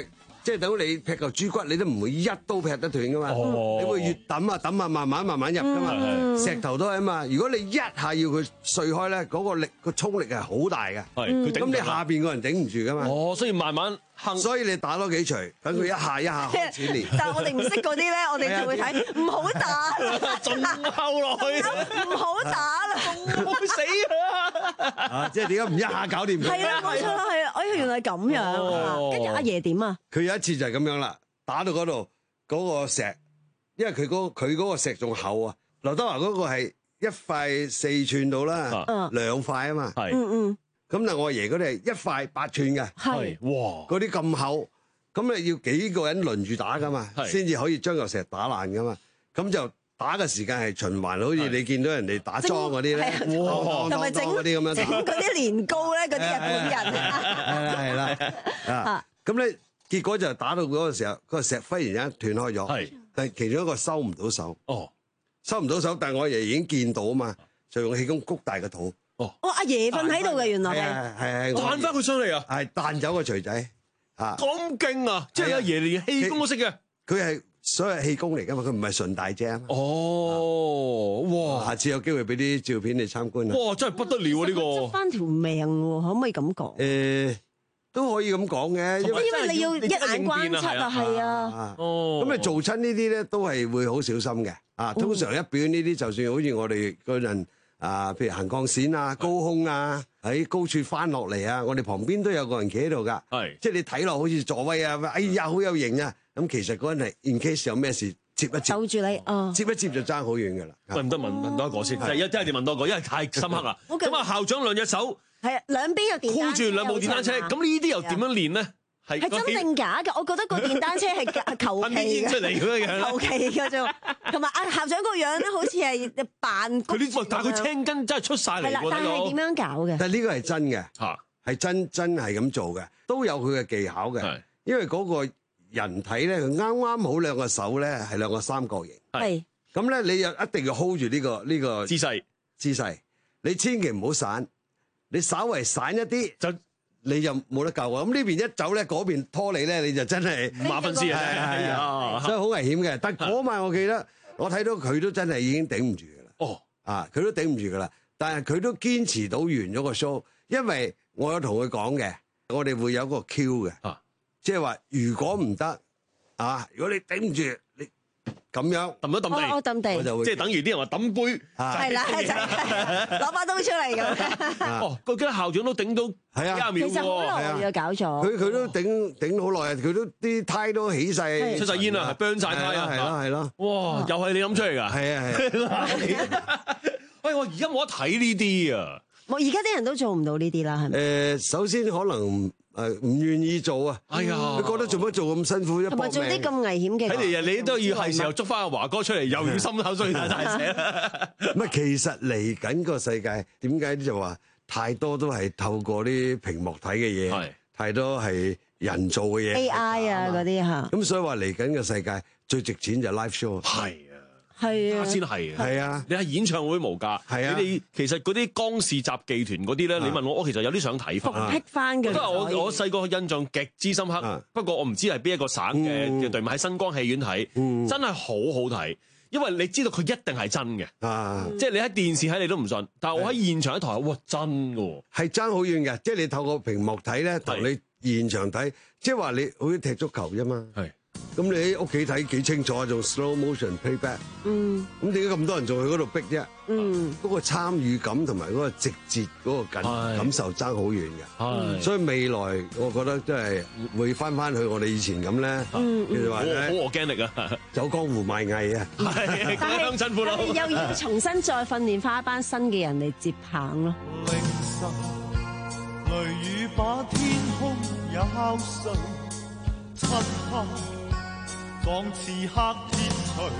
即係等你劈嚿豬骨，你都唔會一刀劈得斷噶嘛。你會越揼啊，慢慢入噶嘛。石頭都係啊嘛。如果你一下要佢碎開咧，嗰個力個衝力係好大嘅。咁你下邊個人頂唔住噶嘛。 所以慢慢行。 所以你打多幾錘，等佢一下開始練。 但係我哋唔識嗰啲咧，我哋就會睇唔好打， 仲後落去， 唔好打啦， 會死啊！ 即係點解唔一下搞掂佢？ 係啦，冇錯啦，係啊，哎呀，原來係咁樣。跟住阿爺點啊？ 佢有一次就係咁樣啦，打到嗰度嗰個石，因為佢嗰個石仲厚啊。劉德華嗰個係1塊4寸到啦，2塊啊嘛。咁但我阿爺嗰啲係1塊8寸嘅。哇！嗰啲咁厚，咁你要幾個人輪住打噶嘛，先至可以將嚿石打爛噶嘛。咁就打嘅時間係循環，好似你見到人哋打樁嗰啲咧， 同埋整嗰啲咁樣整嗰啲年糕咧，嗰啲日本人。 係啦。咁咧結果就打到嗰個時候，嗰個石忽然間斷開咗。但係其中一個收唔到手。收唔到手，但係我阿爺已經見到啊嘛，就用氣功谷大個肚。 阿爺瞓喺度嘅，原來係彈翻佢上嚟啊！ 係彈走個錘仔咁勁啊！即係阿爺連氣功都識嘅。 佢係所有氣功嚟㗎嘛，佢唔係純大隻啊嘛。哇！下次有機會俾啲照片你參觀啊！ 哇！真係不得了啊！呢個執翻條命喎，可唔可以咁講？ 都可以咁講嘅， 因為你要一眼關七啊，係啊。 咁你做親呢啲咧，都係會好小心嘅。通常一表演呢啲，就算好似我哋嗰陣譬如行鋼線啊、高空啊，喺高處翻落嚟啊，我哋旁邊都有個人企喺度㗎。即係你睇落好似助威啊，哎呀好有型啊！咁其實嗰陣係 in case 有咩事接一接， 守住你， 接一接就爭好遠㗎啦。 喂，唔得問多一個先，一係你問多一個，因為太深刻啦。咁啊，校長兩隻手係啊，兩邊有電單車， 箍住兩部電單車，咁呢啲又點樣練咧？ 係真定假㗎？我覺得個電單車係求其出嚟咁樣， 求其㗎啫。同埋阿校長個樣咧，好似係扮佢呢，但係佢青筋真係出晒嚟喎。 係啦，但係點樣搞嘅？ 但係呢個係真嘅，係真係咁做嘅，都有佢嘅技巧嘅。因為嗰個人體咧，佢啱啱好兩個手咧係兩個三角形。 係咁咧，你又一定要 hold 住呢個姿勢， 你千祈唔好散，你稍為散一啲就。你就冇得救啊！咁呢邊一走咧，嗰邊拖你咧，你就真係馬分屍啊！ 所以好危險嘅。但嗰晚我記得，我睇到佢都真係已經頂唔住㗎啦。佢都頂唔住㗎啦。但係佢都堅持到完咗個 show，因為我有同佢講嘅，我哋會有個 Q 嘅，即係話如果唔得如果你頂唔住，你咁樣揼地， 揼地， 即係等於啲人話揼杯， 係啦，攞把刀出嚟咁。 佢記得校長都頂到幾秒喎， 其實好耐就搞咗。 佢都頂好耐，佢都啲胎都起晒出晒煙啦，burn 晒胎啊， 係咯。 哇，又係你諗出嚟㗎？ 係啊。 喂，我而家冇得睇呢啲啊！ 而家啲人都做唔到呢啲啦，係咪？ 首先可能唔願意做啊！ 哎呀， 你覺得做乜做咁辛苦啫？ 同埋做啲咁危險嘅， 睇嚟你都要係時候捉翻阿華哥出嚟，又要心口碎大石啦。 唔係，其實嚟緊個世界點解就話太多都係透過啲屏幕睇嘅嘢，太多係人造嘅嘢 AI 啊嗰啲嚇。 咁所以話嚟緊個世界最值錢就係 live show。 係啊， 先係係啊！ 你係演唱會無價， 係啊！ 你哋其實嗰啲江氏雜技團嗰啲咧，你問我其實有啲想睇翻。 復辟翻嘅。 因為我細個印象極之深刻，不過我唔知係邊一個省嘅隊伍喺新光戲院睇，真係好好睇。因為你知道佢一定係真嘅，即係你喺電視睇你都唔信，但係我喺現場一台，哇真㗎， 係爭好遠嘅。即係你透過屏幕睇咧，同你現場睇，即係話你好似踢足球啫嘛。咁你喺屋企睇幾清楚，做 slow motion playback。咁點解咁多人仲去嗰度逼啫？嗰個參與感同埋嗰個直接嗰個感受爭好遠嘅。所以未來我覺得真係會翻去我哋以前咁咧。其實話咧， 好organic啊， 走江湖賣藝啊。 但係又要重新再訓練翻一班新嘅人嚟接棒咯。 凌晨雷雨把天空也敲碎，漆黑仿刺客鐵錘，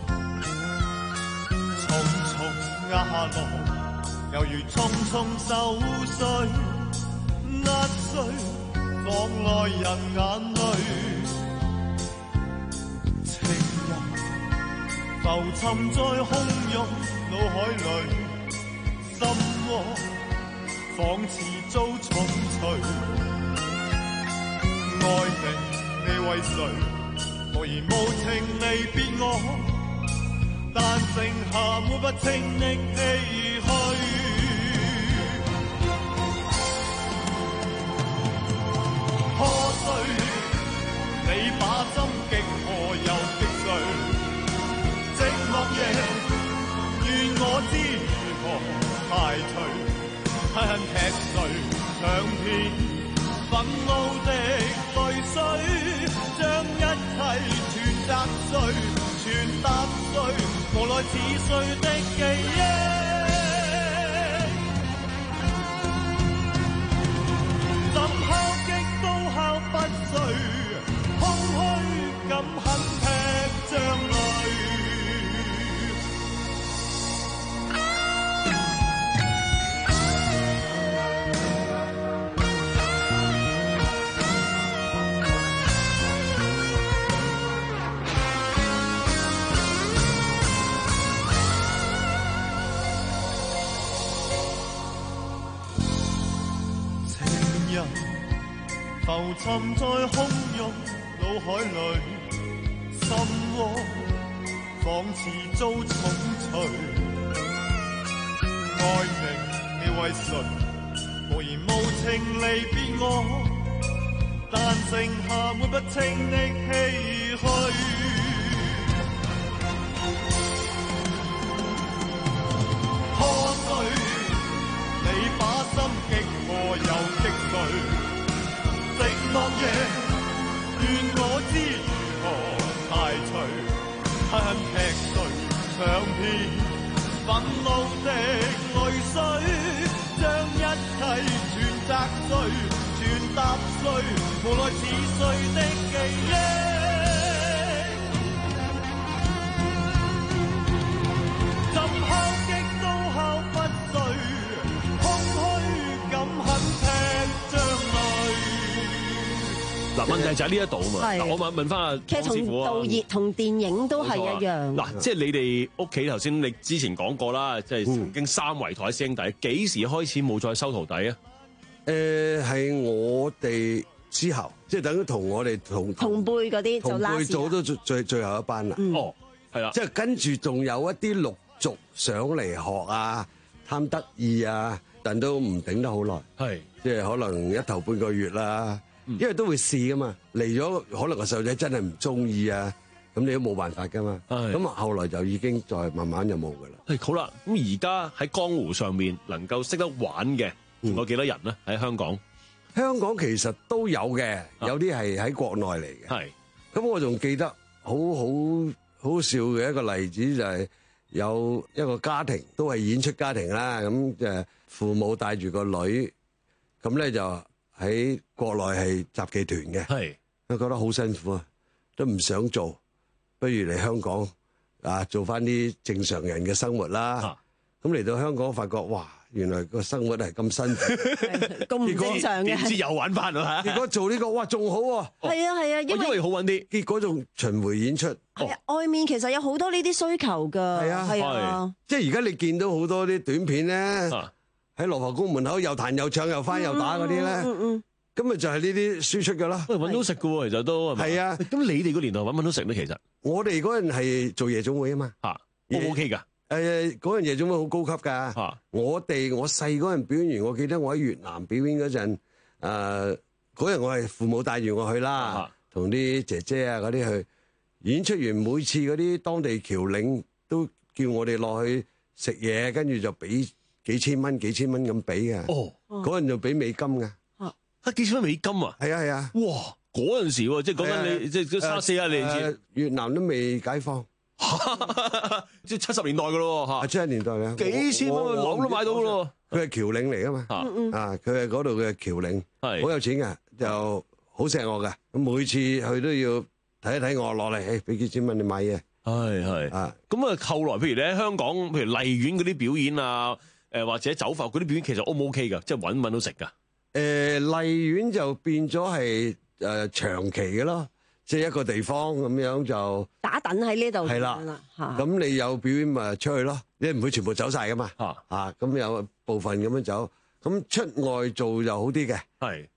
重重壓來，猶如匆匆手碎，壓碎放內人眼淚。情人浮沉在洶湧腦海裏，心窩仿似遭重錘，愛你。你為為誰無言無情離別我，但剩下抹不清的唏噓。破碎你把心極何又擊碎，寂寞夜願我知如何排除，恨恨踢碎長篇憤怒的淚水，將一切全砸碎，全踏碎，無奈似碎的記憶。怎敲擊都敲不碎，空虛感很劈像淚。浮沉在洶湧腦海裏，心窩仿似遭重錘。愛明你為誰無言無情離別我，但剩下抹不清的唏噓。破碎你把心極何又擊碎，寂寞夜，願我知如何排除，恨恨劈碎長篇憤怒的淚水，將一切全砸碎，全踏碎，無奈似碎的記憶。怎敲擊都敲不碎，空虛感很劈像淚。 嗱，問題就喺呢一度啊嘛。我問翻阿其實同導熱同電影都係一樣。 嗱，即係你哋屋企頭先，你之前講過啦，即係曾經三圍台師兄弟，幾時開始冇再收徒弟啊？ 係我哋之後，即係等於同我哋同輩嗰啲， 同輩組都最後一班啦。 哦，係啦， 即係跟住仲有一啲陸續上嚟學啊，貪得意啊，但都唔頂得好耐。係，即係可能一頭半個月啦。因為都會試噶嘛，嚟咗可能個細路仔真係唔中意啊，咁你都冇辦法噶嘛。咁後來就已經再慢慢就冇噶啦。 好啦，咁而家喺江湖上面能夠識得玩嘅，有幾多人咧？喺香港？ 香港其實都有嘅，有啲係喺國內嚟嘅。係，咁我仲記得好笑嘅一個例子就係有一個家庭都係演出家庭啦，咁就父母帶住個女，咁咧就喺國內係雜技團嘅，佢覺得好辛苦啊，都唔想做，不如嚟香港啊做翻啲正常人嘅生活啦。咁嚟到香港發覺，哇，原來個生活係咁辛苦， 咁唔正常嘅， 點知又玩翻啊？ 結果做呢個，哇，仲好喎！ 係啊，因為好揾啲， 結果仲巡迴演出。 係啊，外面其實有好多呢啲需求㗎。係啊， 即係而家你見到好多啲短片咧。喺羅浮宮門口又彈又唱又翻又打嗰啲咧，咁咪就係呢啲輸出㗎啦。 揾到食㗎喎，其實都係啊。咁你哋個年代揾到食咧，其實我哋嗰陣係做夜總會啊嘛。 OK 㗎。 嗰陣夜總會好高級㗎。我細嗰陣表演完，我記得我喺越南表演嗰陣，嗰日我係父母帶住我去啦，同啲姐姐啊嗰啲去演出完，每次嗰啲當地僑領都叫我哋落去食嘢，跟住就俾幾千蚊咁俾嘅。嗰陣就俾美金㗎。 幾千蚊美金啊？ 係啊。 哇！嗰陣時喎，即係講緊你，即係34年越南都未解放， 即係70年代㗎咯喎。 70年代啊， 幾千蚊樓都買到㗎咯。 佢係僑領嚟㗎嘛。佢係嗰度嘅僑領，好有錢㗎，就好錫我㗎。咁每次去都要睇一睇我落嚟，俾幾千蚊你買嘢。 係咁啊，後來譬如你喺香港，譬如荔園嗰啲表演啊，或者酒發嗰啲表演，其實 O 唔 OK 㗎？即係揾到食㗎？ 荔園就變咗係長期嘅咯，即係一個地方咁樣就打躉喺呢度。 係啦，咁你有表演咪出去咯，你唔會全部走晒㗎嘛。咁有部分咁樣走，咁出外做就好啲嘅。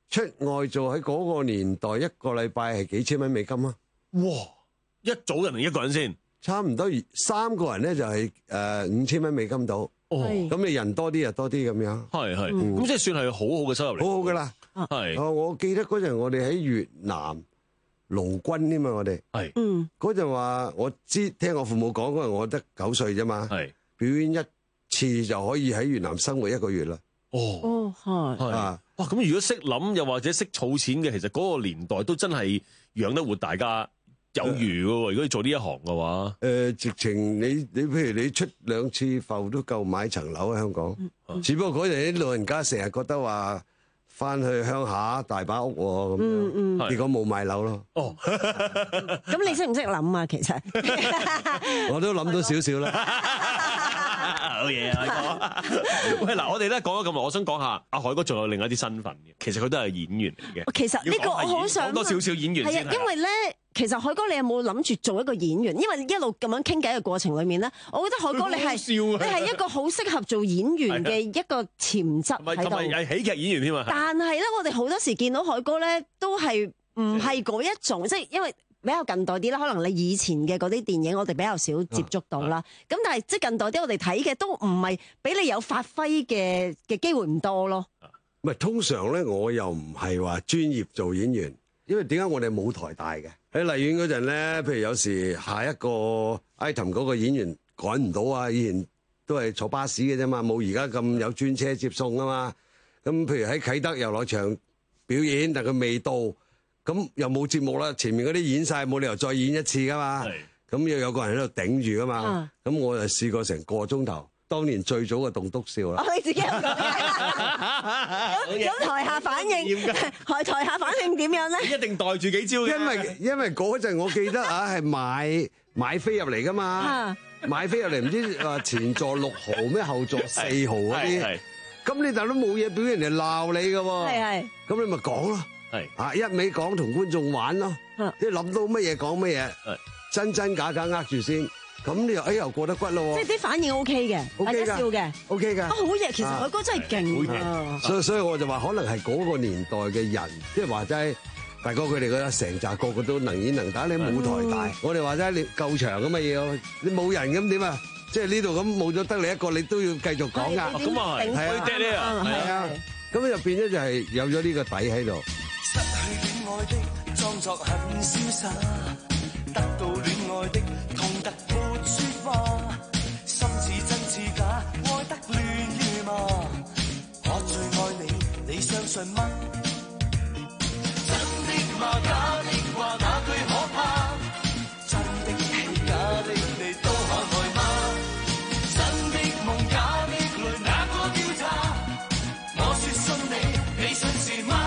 出外做喺嗰個年代一個禮拜係幾千蚊美金啊！ 哇！一組人定一個人先？ 差唔多3個人咧就係5000蚊美金到。哦，咁你人多啲就多啲咁樣。 係，咁即係算係好好嘅收入嚟。 好好噶啦。係。我記得嗰陣我哋喺越南勞軍添嘛，我哋。係。嗰陣話我聽我父母講嗰陣，我得9歲啫嘛。係。表演一次就可以喺越南生活1個月啦。 哦，係。哇，咁如果識諗又或者識儲錢嘅，其實嗰個年代都真係養得活大家。有餘嘅喎，如果你做呢一行嘅話， 直情你譬如你出2次埠都夠買層樓喺香港，只不過嗰陣啲老人家成日覺得話翻去鄉下大把屋喎，咁樣，結果冇買樓咯。哦， 咁你識唔識諗啊？其實我都諗到少少啦。 好嘢啊，海哥！喂，嗱，我哋咧講咗咁耐，我想講下阿海哥仲有另一啲身份嘅，其實佢都係演員嚟嘅。 其實呢個我好想講多少少演員先。係啊， 因為咧，其實海哥你有冇諗住做一個演員？因為一路咁樣傾偈嘅過程裏面咧，我覺得海哥你係一個好適合做演員嘅一個潛質喺度。 同埋係喜劇演員添啊！ 但係咧，我哋好多時見到海哥咧，都係唔係嗰一種，即係因為。比較近代啲啦，可能你以前嘅嗰啲電影，我哋比較少接觸到啦。咁但係即係近代啲，我哋睇嘅都唔係俾你有發揮嘅機會唔多咯。 唔係通常咧，我又唔係話專業做演員，因為點解我哋舞台大嘅喺荔園嗰陣咧？譬如有時下一個 item 嗰個演員趕唔到啊，以前都係坐巴士嘅啫嘛，冇而家咁有專車接送啊嘛。咁譬如喺啟德遊樂場表演，但佢未到。咁又冇節目啦，前面嗰啲演晒，冇理由再演一次噶嘛。咁要有個人喺度頂住噶嘛。咁我就試過成個鐘頭，當年最早嘅棟篤笑啦。 你自己有講嘅。咁台下反應，台下反應點樣咧？ 一定袋住幾招嘅。 因為嗰陣我記得啊，係買飛入嚟噶嘛。買飛入嚟唔知話前座6號咩，後座4號嗰啲。咁你大佬冇嘢表演，人哋鬧你噶喎。係。咁你咪講咯。係啊，一味講同觀眾玩咯，即係諗到乜嘢講乜嘢，真真假假呃住先，咁你又又過得骨咯。 即係啲反應 OK 嘅，大家笑嘅 ，OK 㗎。 好嘢，其實海哥真係勁啊！ 所以我就話可能係嗰個年代嘅人，即係話齋大哥佢哋嗰成紮個個都能演能打，你舞台大，我哋話齋你夠長咁嘅嘢，你冇人咁點啊？即係呢度咁冇咗得你一個，你都要繼續講㗎。 咁啊係啊， 係啊，咁就變咗就係有咗呢個底喺度。 失去戀愛的裝作很瀟灑，得到戀愛的痛得沒說話，心似真似假，愛得亂如麻。我最愛你，你相信嗎？真的嗎？假的話那句可怕？真的戲假的你都可愛嗎？真的夢假的淚哪個調查？我說信你，你信是嗎？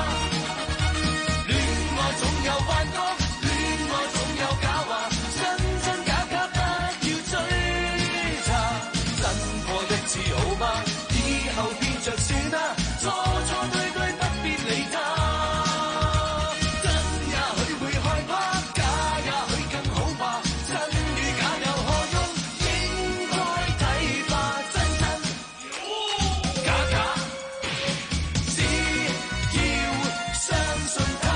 總有幻覺，戀愛總有假話，真真假假不要追查。真過一次好嗎？以後變着算啦，錯錯對對不必理他。真也許會害怕，假也許更好吧。真與假有何用？應該睇吧。真真假假，只要相信他。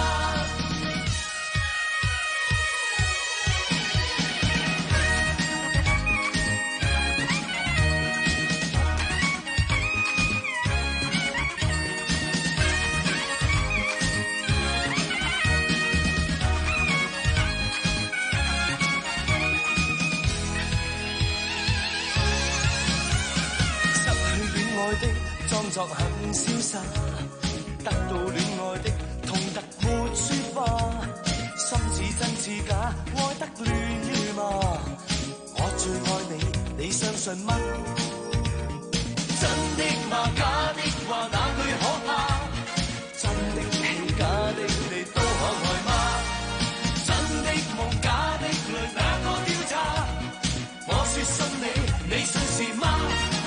裝作很瀟灑，得到戀愛的痛得沒說話，心似真似假，愛得亂如麻。我最愛你，你相信嗎？真的嗎？假的話那句可怕？真的戲假的你都可愛嗎？真的夢假的淚哪個調查？我說信你，你信是嗎？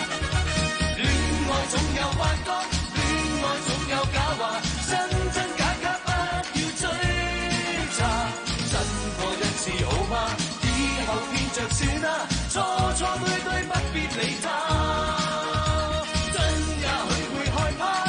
愛總有幻覺，戀愛總有假話，真真假假不要追查。真過一次好嗎？以後變着算啦，錯錯對對不必理他。真也許會害怕。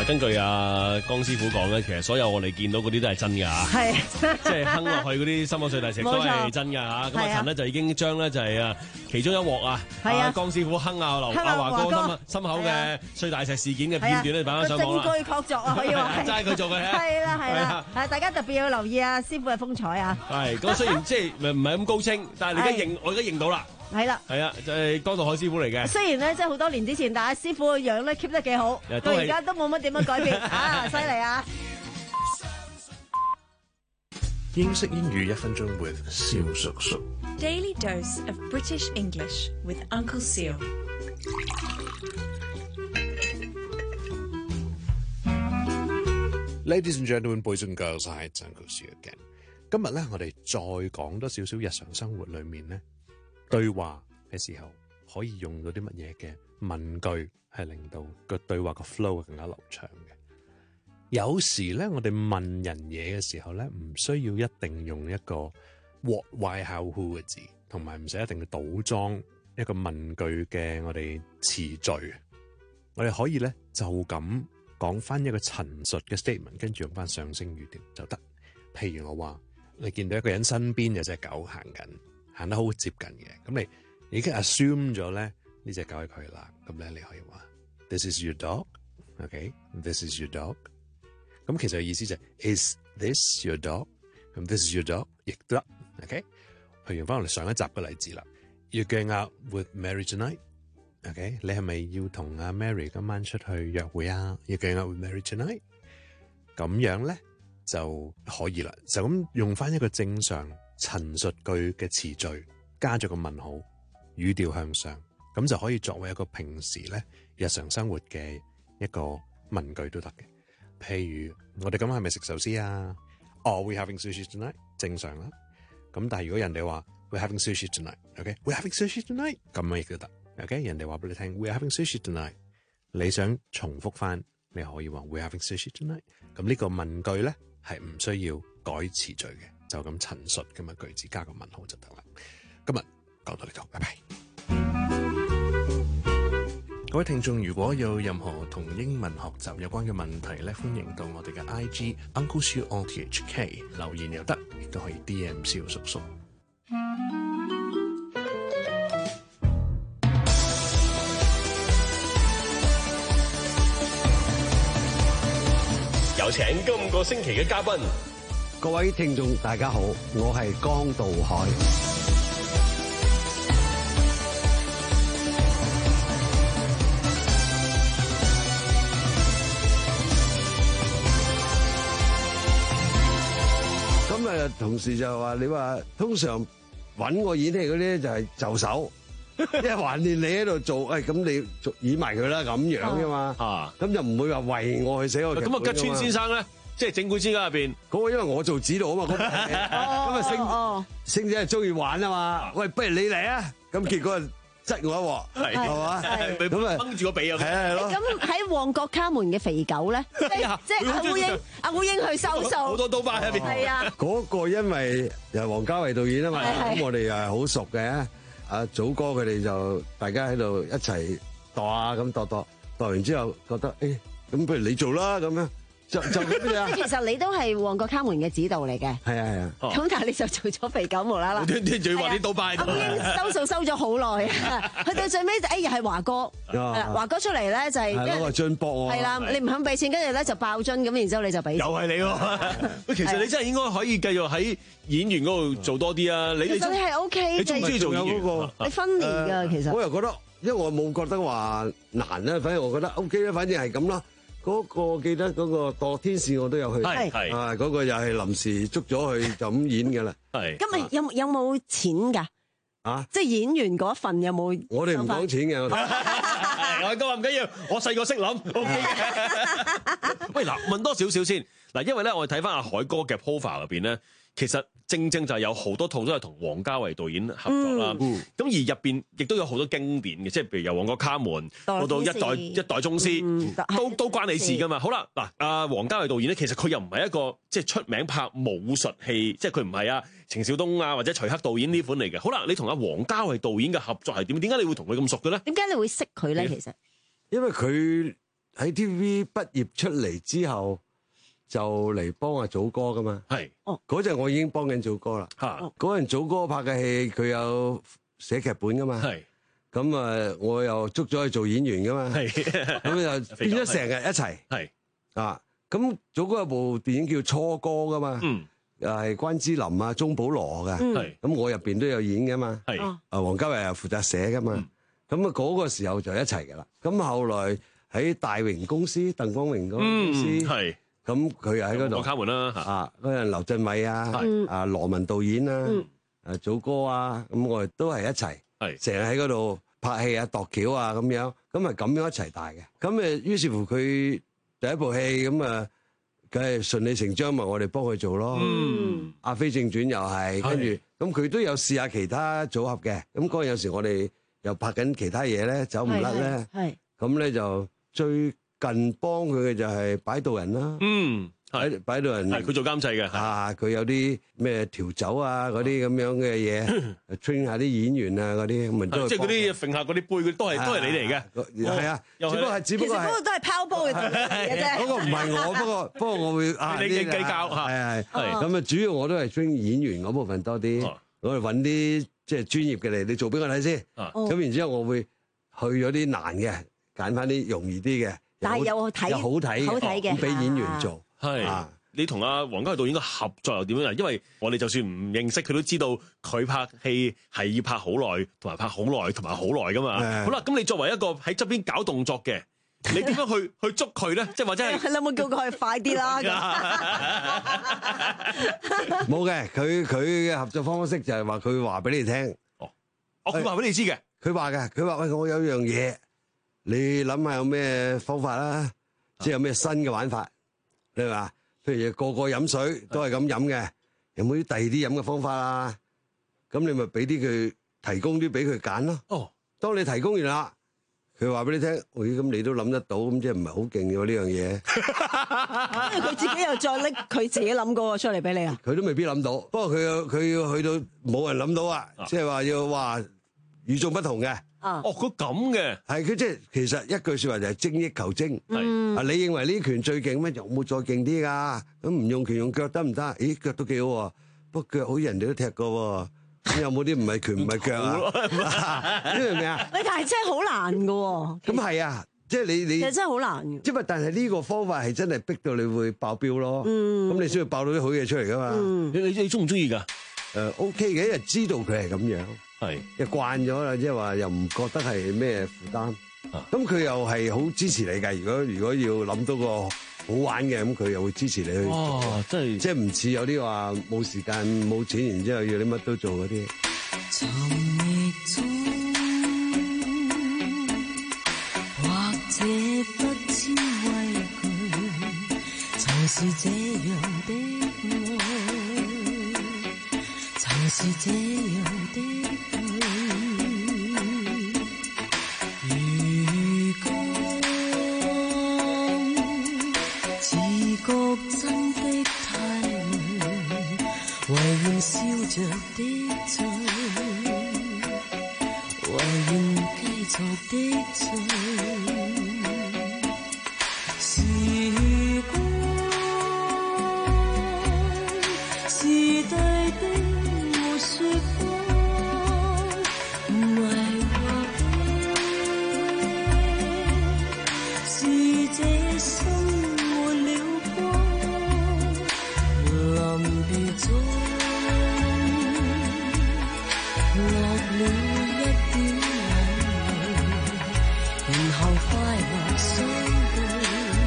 根據阿江師傅講咧，其實所有我哋見到嗰啲都係真㗎嚇，係即係坑落去嗰啲心口碎大石都係真㗎嚇。咁阿陳咧就已經將咧就係其中一鑊江師傅坑劉華哥心口嘅碎大石事件嘅片段咧擺翻上網啦。證據確鑿可以話係齋佢做嘅。係啦， 大家特別要留意啊，師傅嘅風采啊。係咁，雖然即係唔係咁高清，但係我而家認到啦。係啦，係啊，就係江道海師傅嚟嘅。雖然咧，即係好多年之前，但係師傅個樣咧 keep 得幾好，到而家都冇乜點樣改變啊，犀利啊！ 英式英語1分鐘 with 蕭叔叔。 Daily dose of British English with Uncle Seal。 Ladies and gentlemen, boys and girls, I Uncle Seal again。今日咧，我哋再講多少少日常生活裏面咧。對話嘅時候可以用到啲乜嘢嘅問句，係令到個對話個 flow 更加流暢嘅。有時咧，我哋問人嘢嘅時候咧，唔需要一定用一個 what、why、how、who 嘅字，同埋唔使一定要倒裝一個問句嘅我哋詞序。我哋可以咧就咁講翻一個陳述嘅 statement， 跟住用翻上升語調就得。譬如我話你見到一個人身邊有隻狗行緊。行得好接近嘅，咁你已經 assume 咗咧呢隻狗係佢啦，咁咧你可以話 This is your dog，OK？This is your dog。咁其實意思就係 Is this your dog？ 咁 This is your dog 亦都得 ，OK？ 去用翻我哋上一集嘅例子啦。You're going out with Mary tonight，OK？ 你係咪要同阿 Mary 今晚出去約會啊 ？You're going out with Mary tonight。咁樣咧就可以啦，就咁用翻一個正常陳述句嘅詞序，加咗個問號，語調向上，咁就可以作為一個平時咧日常生活嘅一個問句都得嘅。譬如我哋今晚係咪食壽司啊？We having sushi tonight， 正常啦。咁但係如果人哋話 We're having sushi tonight，OK？We're having sushi tonight， 咁樣亦都得。OK？ 人哋話俾你聽 We're having sushi tonight， 你想重複翻，你可以話 We're having sushi tonight。咁呢個問句咧係唔需要改詞序嘅。就咁陳述咁嘅句子加個問號就得啦。今日講到呢度，拜拜。各位聽眾，如果有任何同英文學習有關嘅問題咧，歡迎到我哋嘅 IG Uncle Siu RTHK 留言又得，亦都可以 DM 蕭叔叔。 有請今個星期嘅嘉賓。 各位聽眾大家好，我係江道海。咁同事就話你話通常揾我演戲嗰啲就係就手，因為橫掂你喺度做，咁你演埋佢啦咁樣㗎嘛，咁就唔會話為我去寫個劇本。 咁吉川先生咧？即係整蠱之家入邊， 嗰個因為我做指導啊嘛，咁啊星姐係中意玩啊嘛，喂，不如你嚟啊！咁結果質我一鑊，係嘛？咁啊掹住個鼻啊！ 係咯。咁喺旺角卡門嘅肥狗咧，即係阿烏英去收數， 好多刀疤喺入邊。 係啊。 嗰個因為又係王家衛導演啊嘛，咁我哋又係好熟嘅。阿祖哥佢哋就大家喺度一齊度啊，咁度完之後覺得咁不如你做啦咁樣。就咁樣。 其實你都係旺角卡門嘅指導嚟嘅。係啊。 咁但係你就做咗肥狗無啦啦。 端仲要話啲刀疤。 我已經收數收咗好耐啊！去到最尾又係華哥。華哥出嚟咧就係攞個樽博。 係啦，你唔肯俾錢，跟住咧就爆樽咁，然之後你就俾。 又係你喎！喂，其實你真係應該可以繼續喺演員嗰度做多啲啊！ 其實你係 OK。 你中唔中意做演員？ 你分年㗎，其實。 我又覺得，因為我冇覺得話難啦，反正我覺得 OK 啦，反正係咁啦。嗰個記得嗰個墮天使我都有去，係嗰個又係臨時捉咗去就咁演嘅啦。係。咁咪有冇錢㗎？啊！即係演員嗰份有冇？ 我哋唔講錢嘅。 我哥話唔緊要，我細個識諗 OK 嘅。喂，嗱，問多少少先嗱，因為咧我哋睇翻阿海哥嘅 profile 入邊咧，其實正就係有好多套都係同王家衛導演合作啦。咁而入邊亦都有好多經典嘅，即係譬如由旺角卡門到一代宗師，都關你事噶嘛。好啦，嗱，阿王家衛導演咧，其實佢又唔係一個即係出名拍武術戲，即係佢唔係啊程小東啊或者徐克導演呢款嚟嘅。好啦，你同阿王家衛導演嘅合作係點？點解你會同佢咁熟嘅咧？ 點解你會識佢咧？其實因為佢喺 TVB 畢業出嚟之後，就嚟幫阿祖哥噶嘛。 係， 嗰陣我已經幫緊祖哥啦。嗰陣祖哥拍嘅戲，佢有寫劇本噶嘛。係，咁啊，我又捉咗去做演員噶嘛。係，咁就變咗成日一齊。係，啊，咁祖哥有部電影叫《初哥》噶嘛。又係關之琳啊、鐘保羅噶。係，咁我入邊都有演噶嘛。係，啊，黃家衞又負責寫噶嘛。咁啊，嗰個時候就一齊噶啦。咁後來喺大榮公司，鄧光榮嗰個公司，係咁佢又喺嗰度。我卡門啦，啊嗰陣劉鎮偉啊，啊羅文導演啊，啊祖哥啊，咁我哋都係一齊，係成日喺嗰度拍戲啊、度橋啊咁樣，咁啊咁樣一齊大嘅。咁誒，於是乎佢第一部戲咁啊，梗係順理成章咪我哋幫佢做咯。阿飛正傳又係，跟住咁佢都有試下其他組合嘅。咁嗰陣有時我哋又拍緊其他嘢咧，走唔甩咧，咁咧就最近幫佢嘅就係擺渡人啦。擺渡人係佢做監製嘅，佢有啲咩調酒啊嗰啲咁樣嘅嘢，train 下啲演員啊嗰啲，咁都即係嗰啲揈下嗰啲杯，嗰啲都係你嚟嘅。 係啊，只不過係都係拋波嘅啫。 嗰個唔係我，不過我會你計較嚇。係咁啊，主要我都係 train 演員嗰部分多啲，我哋揾啲即係專業嘅嚟，你做俾我睇先。咁然之後我會去咗啲難嘅，揀翻啲容易啲嘅， 但係有好睇嘅， 咁俾演員做。 係，你同阿黃家衞導演嘅合作又點樣啊？因為我哋就算唔認識佢，都知道佢拍戲係要拍好耐，同埋拍好耐，同埋好耐噶嘛。好啦，咁你作為一個喺側邊搞動作嘅，你點樣去捉佢咧？即係或者係你有冇叫佢快啲啦？ 冇嘅，佢嘅合作方式就係話佢話俾你聽。 佢話俾你知嘅。 佢話喂，我有樣嘢，你諗下有咩方法啦？即係有咩新嘅玩法？你話，譬如個個飲水都係咁飲嘅，有冇啲第二啲飲嘅方法啊？咁你咪俾啲佢提供啲俾佢揀咯。當你提供完啦，佢話俾你聽，咁你都諗得到，咁即係唔係好勁嘅呢樣嘢？ 因為佢自己又再拎佢自己諗嗰個出嚟俾你啊？ 佢都未必諗到，不過佢要去到冇人諗到啊！即係話要話與眾不同嘅。 佢咁嘅， 係佢即係其實一句說話就係精益求精。你認為呢拳最勁咩？有冇再勁啲㗎？咁唔用拳用腳得唔得？咦，腳都幾好喎，不過腳好似人哋都踢過喎。咁有冇啲唔係拳唔係腳啊？你明唔明啊？ 但係真係好難㗎喎。 咁係啊，即係你其實真係好難嘅。 即係但係呢個方法係真係逼到你會爆標咯。咁你先會爆到啲好嘢出嚟㗎嘛。 你中唔中意㗎 ？OK 嘅，因為知道佢係咁樣。係，又慣咗啦，即係話又唔覺得係咩負擔，咁佢又係好支持你㗎。如果要諗到個好玩嘅，咁佢又會支持你去做。 真係， 即係唔似有啲話冇時間冇錢，然之後要你乜都做嗰啲。尋覓中，或者不知畏懼，曾是這樣的愛，曾是這樣的。覺真的太累，懷念笑着的嘴，懷念繼續的醉。時光是對的沒說謊，唔係話是這心。落了一點眼淚，然後快樂相對，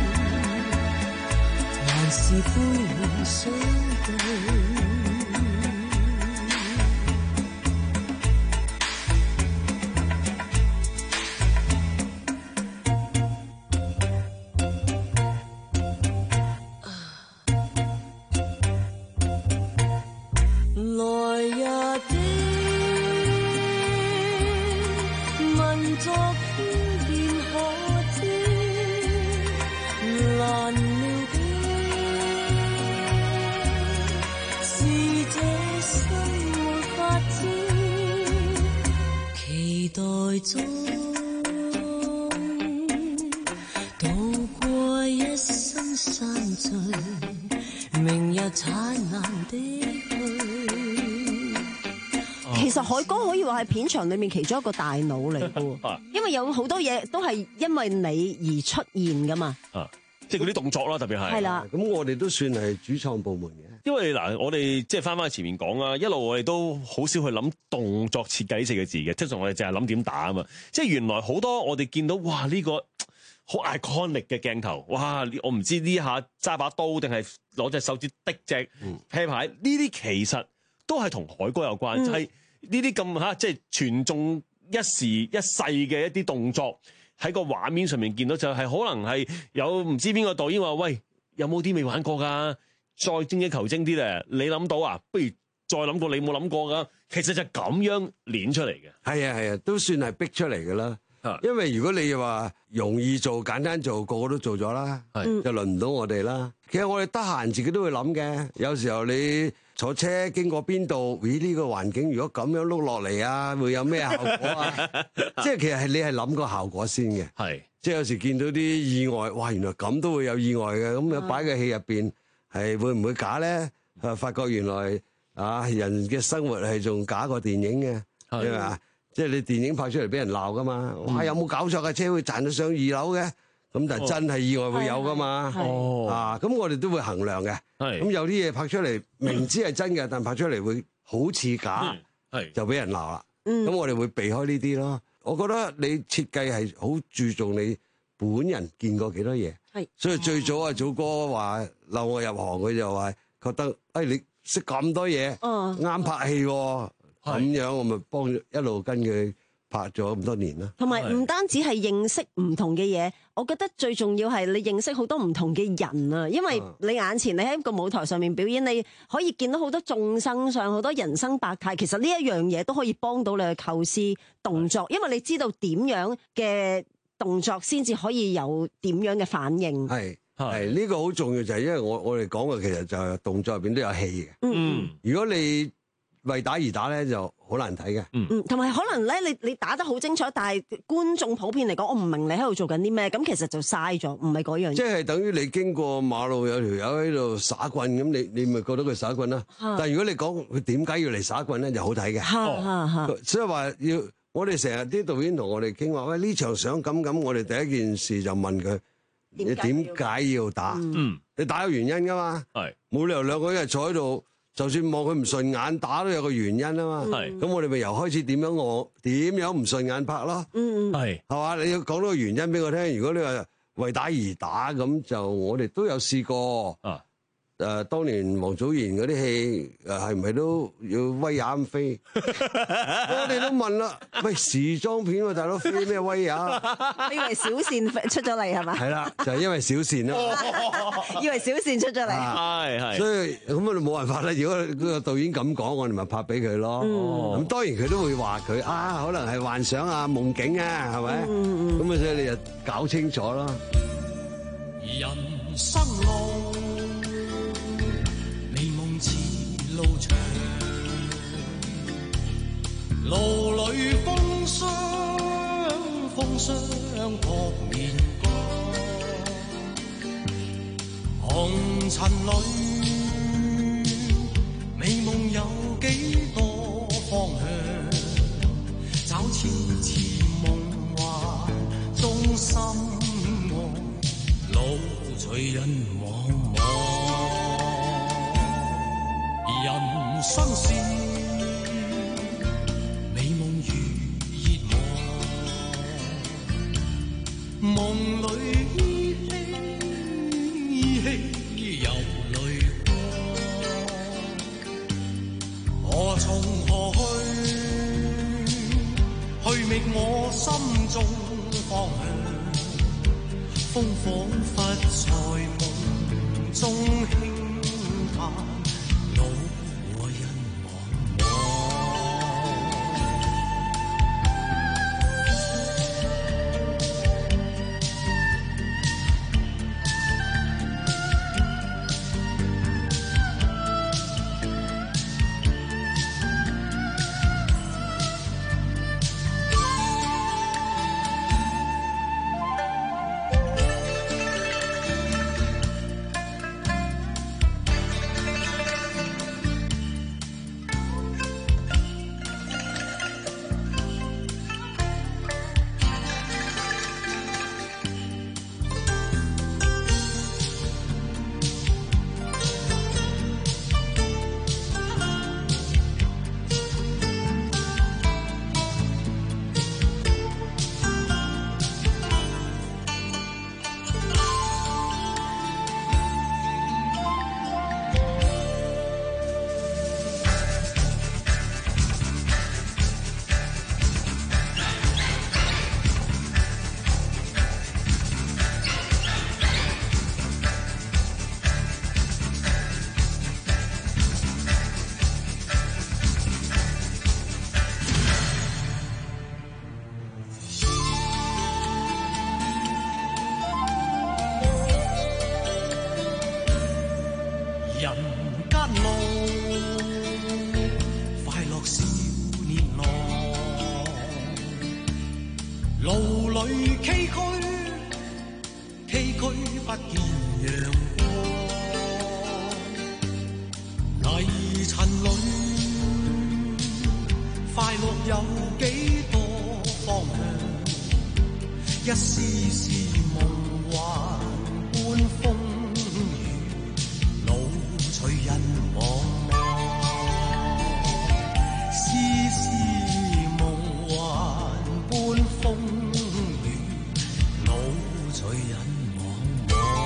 還是灰面相對。是明日燦爛的去。其實海哥可以話係片場裏面其中一個大腦嚟嘅，因為有好多嘢都係因為你而出現噶嘛。 即係嗰啲動作啦，特別係。 係啦， 咁我哋都算係主創部門嘅。 因為嗱，我哋即係翻返去前面講啦，一路我哋都好少去諗動作設計呢4個字嘅，通常我哋淨係諗點打啊嘛。即係原來好多我哋見到哇呢個好 iconic 嘅鏡頭，哇！我唔知呢下揸把刀定係攞隻手指滴隻啤牌，呢啲其實都係同海哥有關，就係呢啲咁即係傳頌一時一世嘅一啲動作喺個畫面上面見到，就係可能係有唔知邊個導演話：喂，有冇啲未玩過㗎？再精益求精啲咧，你諗到啊？不如再諗過你冇諗過㗎。其實就咁樣練出嚟嘅。 係啊，都算係逼出嚟㗎啦。因為如果你話容易做、簡單做，個個都做咗啦，就輪唔到我哋啦。其實我哋得閒自己都會諗嘅。有時候你坐車經過邊度，咦呢個環境如果咁樣碌落嚟啊，會有咩效果啊？即係其實係你係諗個效果先嘅。係，即係有時見到啲意外，哇！原來咁都會有意外嘅，咁樣擺個戲入邊係會唔會假咧？發覺原來人嘅生活係仲假過電影嘅，係嘛？即係你電影拍出嚟俾人鬧噶嘛？哇！有冇搞錯嘅車會彈到上2樓嘅？咁但係真係意外會有噶嘛？咁我哋都會衡量嘅。咁有啲嘢拍出嚟明知係真嘅，但拍出嚟會好似假，就俾人鬧啦。咁我哋會避開呢啲咯。我覺得你設計係好注重你本人見過幾多嘢。所以最早祖哥話留我入行，佢就話覺得你識咁多嘢，啱拍戲喎。咁樣我咪幫一路跟佢拍咗咁多年啦。同埋唔單止係認識唔同嘅嘢，我覺得最重要係你認識好多唔同嘅人啊。因為你眼前你喺個舞台上面表演，你可以見到好多眾生相，好多人生百態。其實呢一樣嘢都可以幫到你去構思動作，因為你知道點樣嘅動作先至可以有點樣嘅反應。係呢個好重要，就係因為我哋講嘅其實就係動作入邊都有戲嘅。如果你為打而打咧，就好難睇嘅。同埋可能咧，你打得好精彩，但係觀眾普遍嚟講，我唔明你喺度做緊啲咩，咁其實就嘥咗，唔係嗰樣嘢。即係等於你經過馬路有條友喺度耍棍，咁你咪覺得佢耍棍啦。但係如果你講佢點解要嚟耍棍咧，就好睇嘅。所以話我哋成日啲導演同我哋傾話，喂，呢場想咁，我哋第一件事就問佢，你點解要打？你打有原因噶嘛？冇理由兩個人坐喺度。就算望佢唔順眼，打都有個原因啊嘛。咁我哋咪由開始點樣唔順眼拍咯。係嘛？你要講到個原因俾我聽。如果你話為打而打，咁就我哋都有試過。當年王祖賢嗰啲戲係唔係都要威亞咁飛？我哋都問啦，喂，時裝片喎，大佬飛咩威亞？你以為小倩出咗嚟係嘛？係啦，就係因為小倩啦。以為小倩出咗嚟，係。所以咁我哋冇辦法啦。如果個導演咁講，我哋咪拍俾佢咯。咁當然佢都會話佢可能係幻想啊、夢境啊，係咪？咁所以你就搞清楚咯。人生路。路長，路裏風霜撲面光，紅塵裏美夢有幾多方向，找次次夢幻中心愛，路隨人茫茫。人生是美夢如熱望，夢裏依稀有淚光。我從何去覓我心中方向？風彷彿在夢中輕嘆。 人間路，快樂少年郎，路裏崎嶇，崎嶇不見陽光，泥塵裏快樂有幾多方向，一絲絲夢幻般風雨，老隨人茫茫，絲絲夢幻般風雨，老隨人茫茫。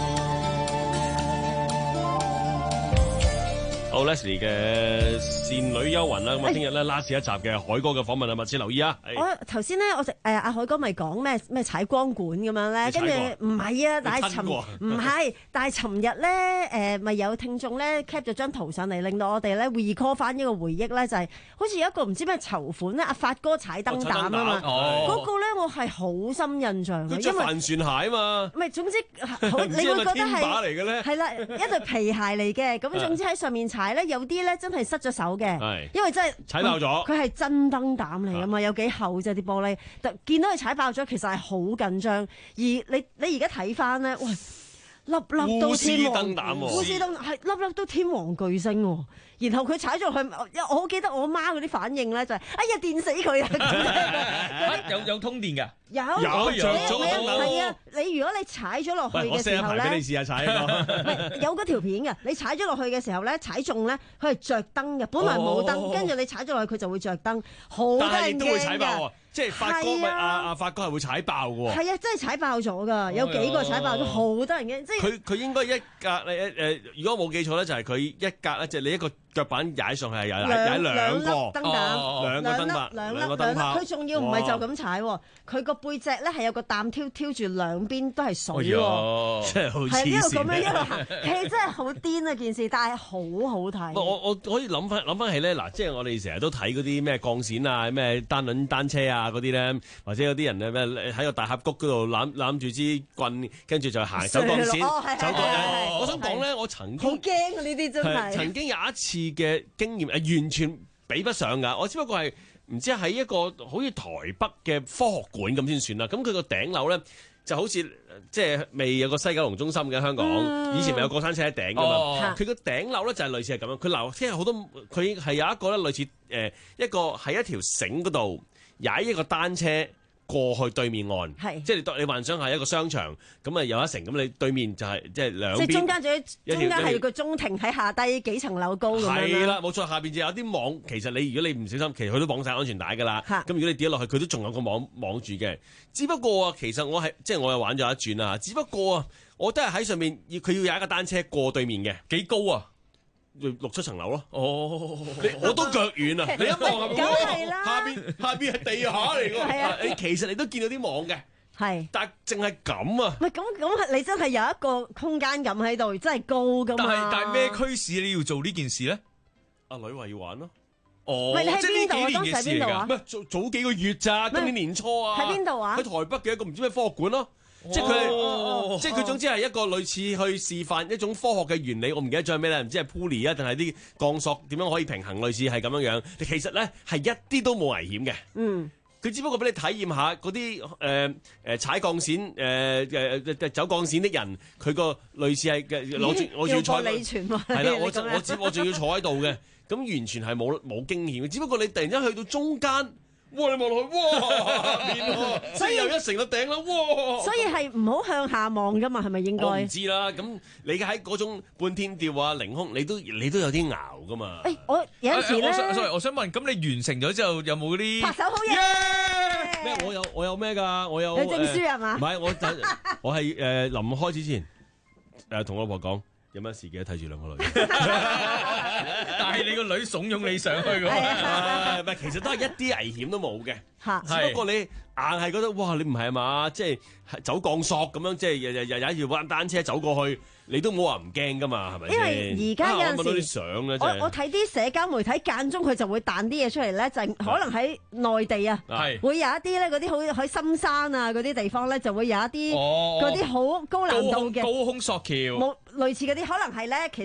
好 Leslie 嘅倩女幽魂啦，咁啊聽日咧 last 一集嘅海哥嘅訪問啊，密切留意啊！ 我頭先咧，我阿海哥咪講咩踩光管咁樣咧，跟住唔係啊，但係尋日咧咪有聽眾咧 cap 咗張圖上嚟，令到我哋咧 recall 翻呢個回憶咧，就係好似有一個唔知咩籌款咧，阿發哥踩燈膽啊嘛，嗰個咧我係好深印象嘅，因為帆船鞋啊嘛， 唔係總之你會覺得係啦，一對皮鞋嚟嘅，咁總之喺上面踩咧，有啲咧真係失咗手嘅，因為真係踩爆咗， 佢係真燈膽嚟㗎嘛，有幾厚啫啲玻璃，見到佢踩爆咗，其實係好緊張。而你而家睇翻咧，喂，粒粒都天王，烏絲燈係粒粒都天王巨星喎。然後佢踩咗去，我好記得我媽嗰啲反應咧，就係哎呀電死佢啊！ 有通電㗎？ 有係啊！你如果你踩咗落去嘅時候咧， 俾你試下踩有嗰條片嘅。你踩咗落去嘅時候咧，踩中咧，佢係着燈嘅，本來冇燈，跟住你踩咗落去，佢就會着燈，好得人驚㗎。 即係發哥咪阿發哥係會踩爆嘅喎。 係啊，真係踩爆咗㗎，有幾個踩爆咗，好得人驚。即係佢應該一格如果冇記錯咧，就係佢一格咧，即係你一個腳板踩上去係踩兩個燈膽，兩個燈泡。 佢仲要唔係就咁踩喎，佢個背脊咧係有個擔挑住兩邊都係水喎， 真係好黐線。 係一路咁樣一路行，係真係好癲啊件事，但係好好睇。 我可以諗翻起咧，嗱，即係我哋成日都睇嗰啲咩鋼線啊、咩單輪單車啊嗰啲咧，或者有啲人咧咩喺個大峽谷嗰度攬住支棍，跟住就行走鋼線，走鋼線。我想講咧，我曾經好驚啊！呢啲真係曾經有一次嘅經驗完全比不上㗎。我只不過係唔知喺一個好似台北嘅科學館咁先算啦。咁佢個頂樓咧就好似即係未有個西九龍中心嘅香港，以前咪有過山車喺頂㗎嘛。佢個頂樓咧就係類似係咁樣，佢樓即係好多，佢係有一個咧類似一個喺一條繩嗰度踩一個單車過去對面岸，即係你幻想係一個商場，咁啊有一層，咁你對面就係即係兩邊，即係中間係個中庭喺下低幾層樓高咁樣。 係啦，冇錯，下邊就有啲網。其實如果你唔小心，其實佢都綁晒安全帶㗎啦。咁如果你跌咗落去，佢都仲有個網住嘅。只不過啊，其實我又玩咗一轉啦。只不過啊，我都係喺上面，佢要踩一個單車過對面嘅， 幾高啊 ？6-7層樓咯。我都腳軟啊！你一望梗係啦， 下邊係地下嚟㗎。係啊，其實你都見到啲網嘅。係，但係淨係咁啊！ 唔係咁，你真係有一個空間感喺度，真係高㗎嘛！ 但係咩驅使你要做呢件事咧？ 阿女話要玩咯。 唔係你喺邊度啊？當時喺邊度啊？ 唔係早幾個月咋？今年年初啊！ 喺邊度啊？ 喺台北嘅一個唔知咩科學館咯。即係佢總之係一個類似去示範一種科學嘅原理，我唔記得咗係咩咧，唔知係 pulley 啊定係啲鋼索點樣可以平衡，類似係咁樣樣。其實咧係一啲都冇危險嘅。佢只不過俾你體驗下嗰啲踩鋼線走鋼線的人，佢個類似係我要坐係啦，我仲要坐喺度嘅，咁完全係冇驚險。只不過你突然間去到中間。哇！你望落去，哇！所以又一成個頂啦，哇！ 所以係唔好向下望噶嘛，係咪應該？ 我唔知啦。咁你喺嗰種半天吊啊、凌空，你都有啲熬噶嘛？ 我有陣時咧， 我想問，咁你完成咗之後有冇嗰啲拍手好嘢？ 咩？我有咩㗎？我有證書係嘛？ 唔係，我係臨開始之前同老婆講。有乜事記得睇住兩個女， 但係你個女慫恿你上去㗎嘛？唔係，其實都係一啲危險都冇嘅，只不過你硬係覺得哇，你唔係嘛？即係走鋼索咁樣，即係日踩住玩單車走過去，你都冇話唔驚㗎嘛？係咪？ 因為而家有陣時， 啲相咧， 我睇啲社交媒體間中佢就會彈啲嘢出嚟咧，就係可能喺內地啊，會有一啲咧嗰啲好喺深山啊嗰啲地方咧，就會有一啲嗰啲好高難度嘅高空索橋。 類似嗰啲可能係咧，其實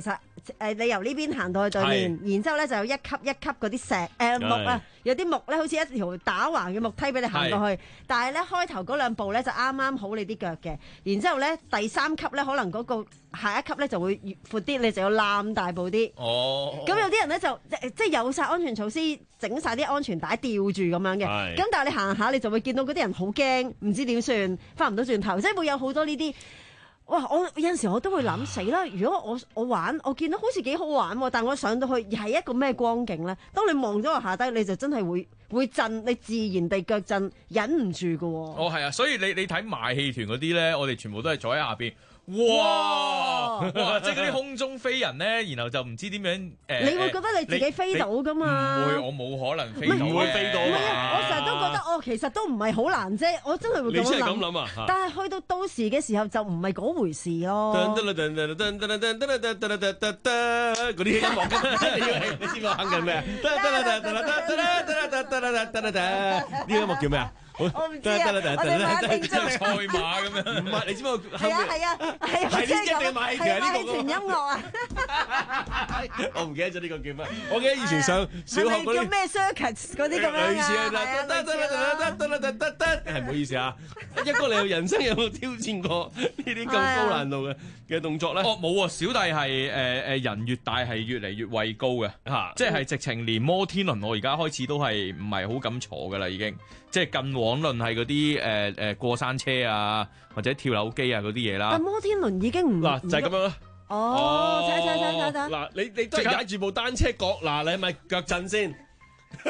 你由呢邊行到去對面，然之後咧就有一級一級嗰啲石木啊，有啲木咧好似一條打橫嘅木梯俾你行過去。但係咧開頭嗰兩步咧就啱啱好你啲腳嘅，然之後咧第三級咧可能嗰個下一級咧就會越闊啲，你就要攬大步啲。哦，咁有啲人咧就即係有晒安全措施，整晒啲安全帶吊住咁樣嘅。咁但係你行下你就會見到嗰啲人好驚，唔知點算，翻唔到轉頭，即係會有好多呢啲。哇！我有陣時我都會諗死啦。如果我玩，我見到好似幾好玩喎，但我上到去係一個咩光景咧？當你望咗落下低，你就真係會震，你自然地腳震，忍唔住㗎喎。 哦，係啊，所以你睇馬戲團嗰啲咧，我哋全部都係坐喺下邊。哇！即係嗰啲空中飛人咧，然後就唔知點樣你會覺得你自己飛到㗎嘛？ 唔會，我冇可能飛到嘅。唔會飛到啊！我成日都覺得其實都唔係好難啫。我真係會咁諗啊！但係去到時嘅時候就唔係嗰回事咯。 嗰啲音樂你知我哼緊咩啊？呢個音樂叫咩啊？ 我唔知啊，我哋馬定咗賽馬咁樣， 唔係你知唔知？ 係啊，係呢隻馬戲團呢個全音樂啊！ 我唔記得咗呢個叫咩？我記得以前上小學嗰啲叫咩 circus 嗰啲咁樣啊， 類似啊，係唔好意思啊，一哥你有人生有冇挑戰過呢啲咁高難度嘅動作咧？ 冇啊，小弟係人越大係越嚟越畏高嘅嚇，即係直情連摩天輪我而家開始都係唔係好敢坐噶啦，已經即係近往論係嗰啲過山車啊或者跳樓機啊嗰啲嘢啦。 但摩天輪已經唔嗱就係咁樣啦。 哦，睇嗱，你都係踩住部單車角，嗱，你係咪腳震先？你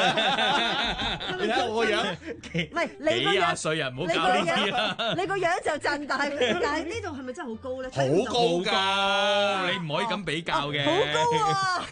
睇我個樣， 唔係你個樣，幾廿歲人唔好搞呢啲啦。 你個樣就震，但係呢度係咪真係好高咧？ 好高㗎，你唔可以咁比較嘅。 好高啊！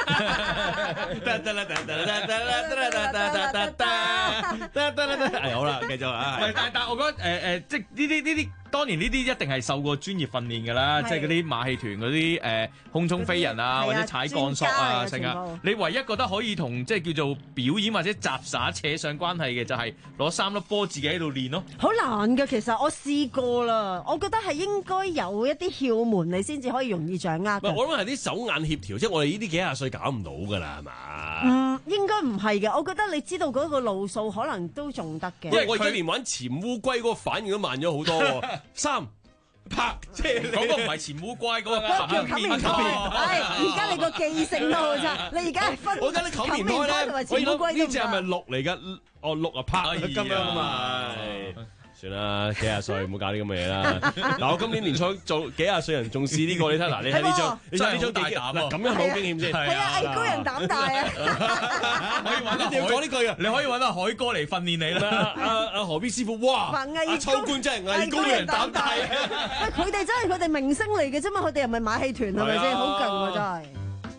好啦，繼續啊！ 但我覺得即係呢啲。當然呢啲一定係受過專業訓練㗎啦，即係嗰啲馬戲團嗰啲空中飛人啊，或者踩鋼索啊，成啊！你唯一覺得可以同即係叫做表演或者雜耍扯上關係嘅，就係攞3粒波自己喺度練咯。 好難㗎，其實我試過啦，我覺得係應該有一啲竅門，你先至可以容易掌握。 我諗係啲手眼協調，即係我哋呢啲幾廿歲搞唔到㗎啦，係嘛？ 應該唔係嘅，我覺得你知道嗰個路數可能都仲得嘅。 因為我而家連玩潛烏龜嗰個反應都慢咗好多喎。3拍，即係嗰個唔係潛烏龜，嗰個叫冚棉胎。而家你個記性都好差，你而家係分。 我而家啲冚棉胎咧，我諗呢隻係咪鹿嚟㗎？鹿啊拍咁樣啊嘛。算啦，幾廿歲唔好搞啲咁嘅嘢啦。嗱，我今年年初做幾廿歲人仲試呢個，你睇嗱，你睇呢張，你睇呢張大膽啊！咁樣好經驗先。 係啊，藝高人膽大啊！ 可以揾一定要講呢句啊！你可以揾阿海哥嚟訓練你啦。阿何必師傅，哇！阿秋官真係藝高人膽大啊！ 佢哋真係佢哋明星嚟嘅啫嘛，佢哋又唔係馬戲團係咪先？好勁啊！真係。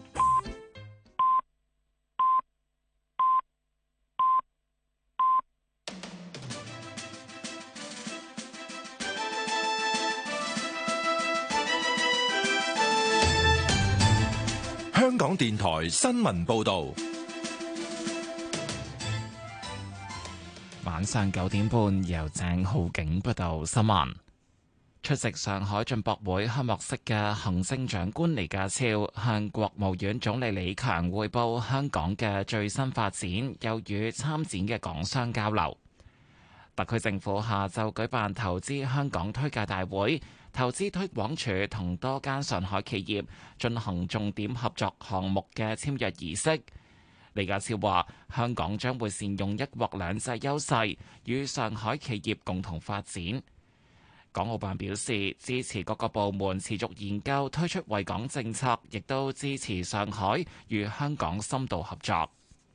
香港電台新聞報道， 晚上9點半由鄭浩景報道新聞。出席上海進博會開幕式嘅行政長官李家超向國務院總理李強匯報香港嘅最新發展，又與參展嘅港商交流。特區政府下晝舉辦投資香港推介大會，投資推廣署同多間上海企業進行重點合作項目嘅簽約儀式。李家超話：香港將會善用一國兩制優勢，與上海企業共同發展。港澳辦表示支持各個部門持續研究推出惠港政策，亦都支持上海與香港深度合作。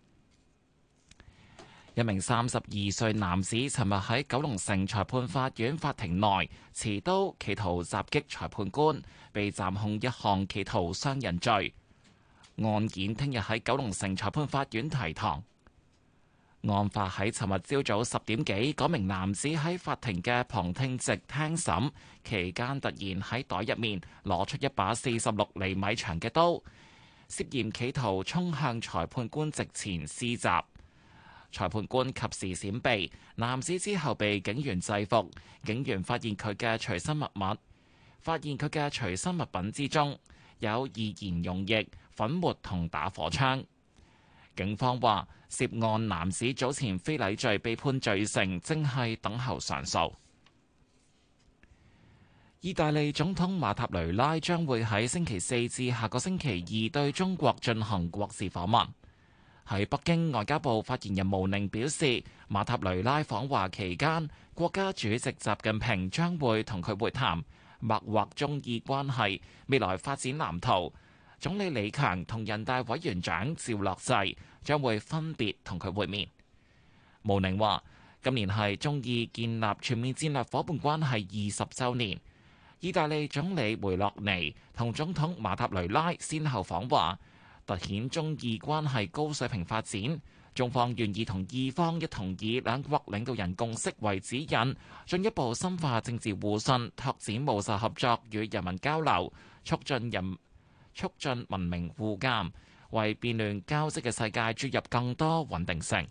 一名32歲男子尋日喺九龍城裁判法院法庭內持刀企圖襲擊裁判官，被暫控一項企圖傷人罪。案件聽日喺九龍城裁判法院提堂。案發喺尋日朝早10點幾，嗰名男子喺法庭嘅旁聽席聽審期間，突然喺袋入面攞出一把46厘米長嘅刀，涉嫌企圖衝向裁判官席前施襲。裁判官及時閃避，男子之後被警員制服。警員發現佢嘅隨身物品之中有易燃溶液、粉末同打火槍。警方話，涉案男子早前非禮罪被判罪成，正係等候上訴。意大利總統馬塔雷拉將會喺星期四至下個星期二對中國進行國事訪問。喺北京，外交部發言人毛寧表示，馬塔雷拉訪華期間，國家主席習近平將會同佢會談，擘劃中意關係未來發展藍圖。總理李強同人大委員長趙樂際將會分別同佢會面。毛寧話，今年係中意建立全面戰略夥伴關係20週年。意大利總理梅洛尼同總統馬塔雷拉先後訪華，凸顯中意關係高水平發展。中方願意同意方一同以兩國領導人共識為指引，進一步深化政治互信，拓展務實合作與人民交流，促進文明互鑒，為變亂交織嘅世界注入更多穩定性。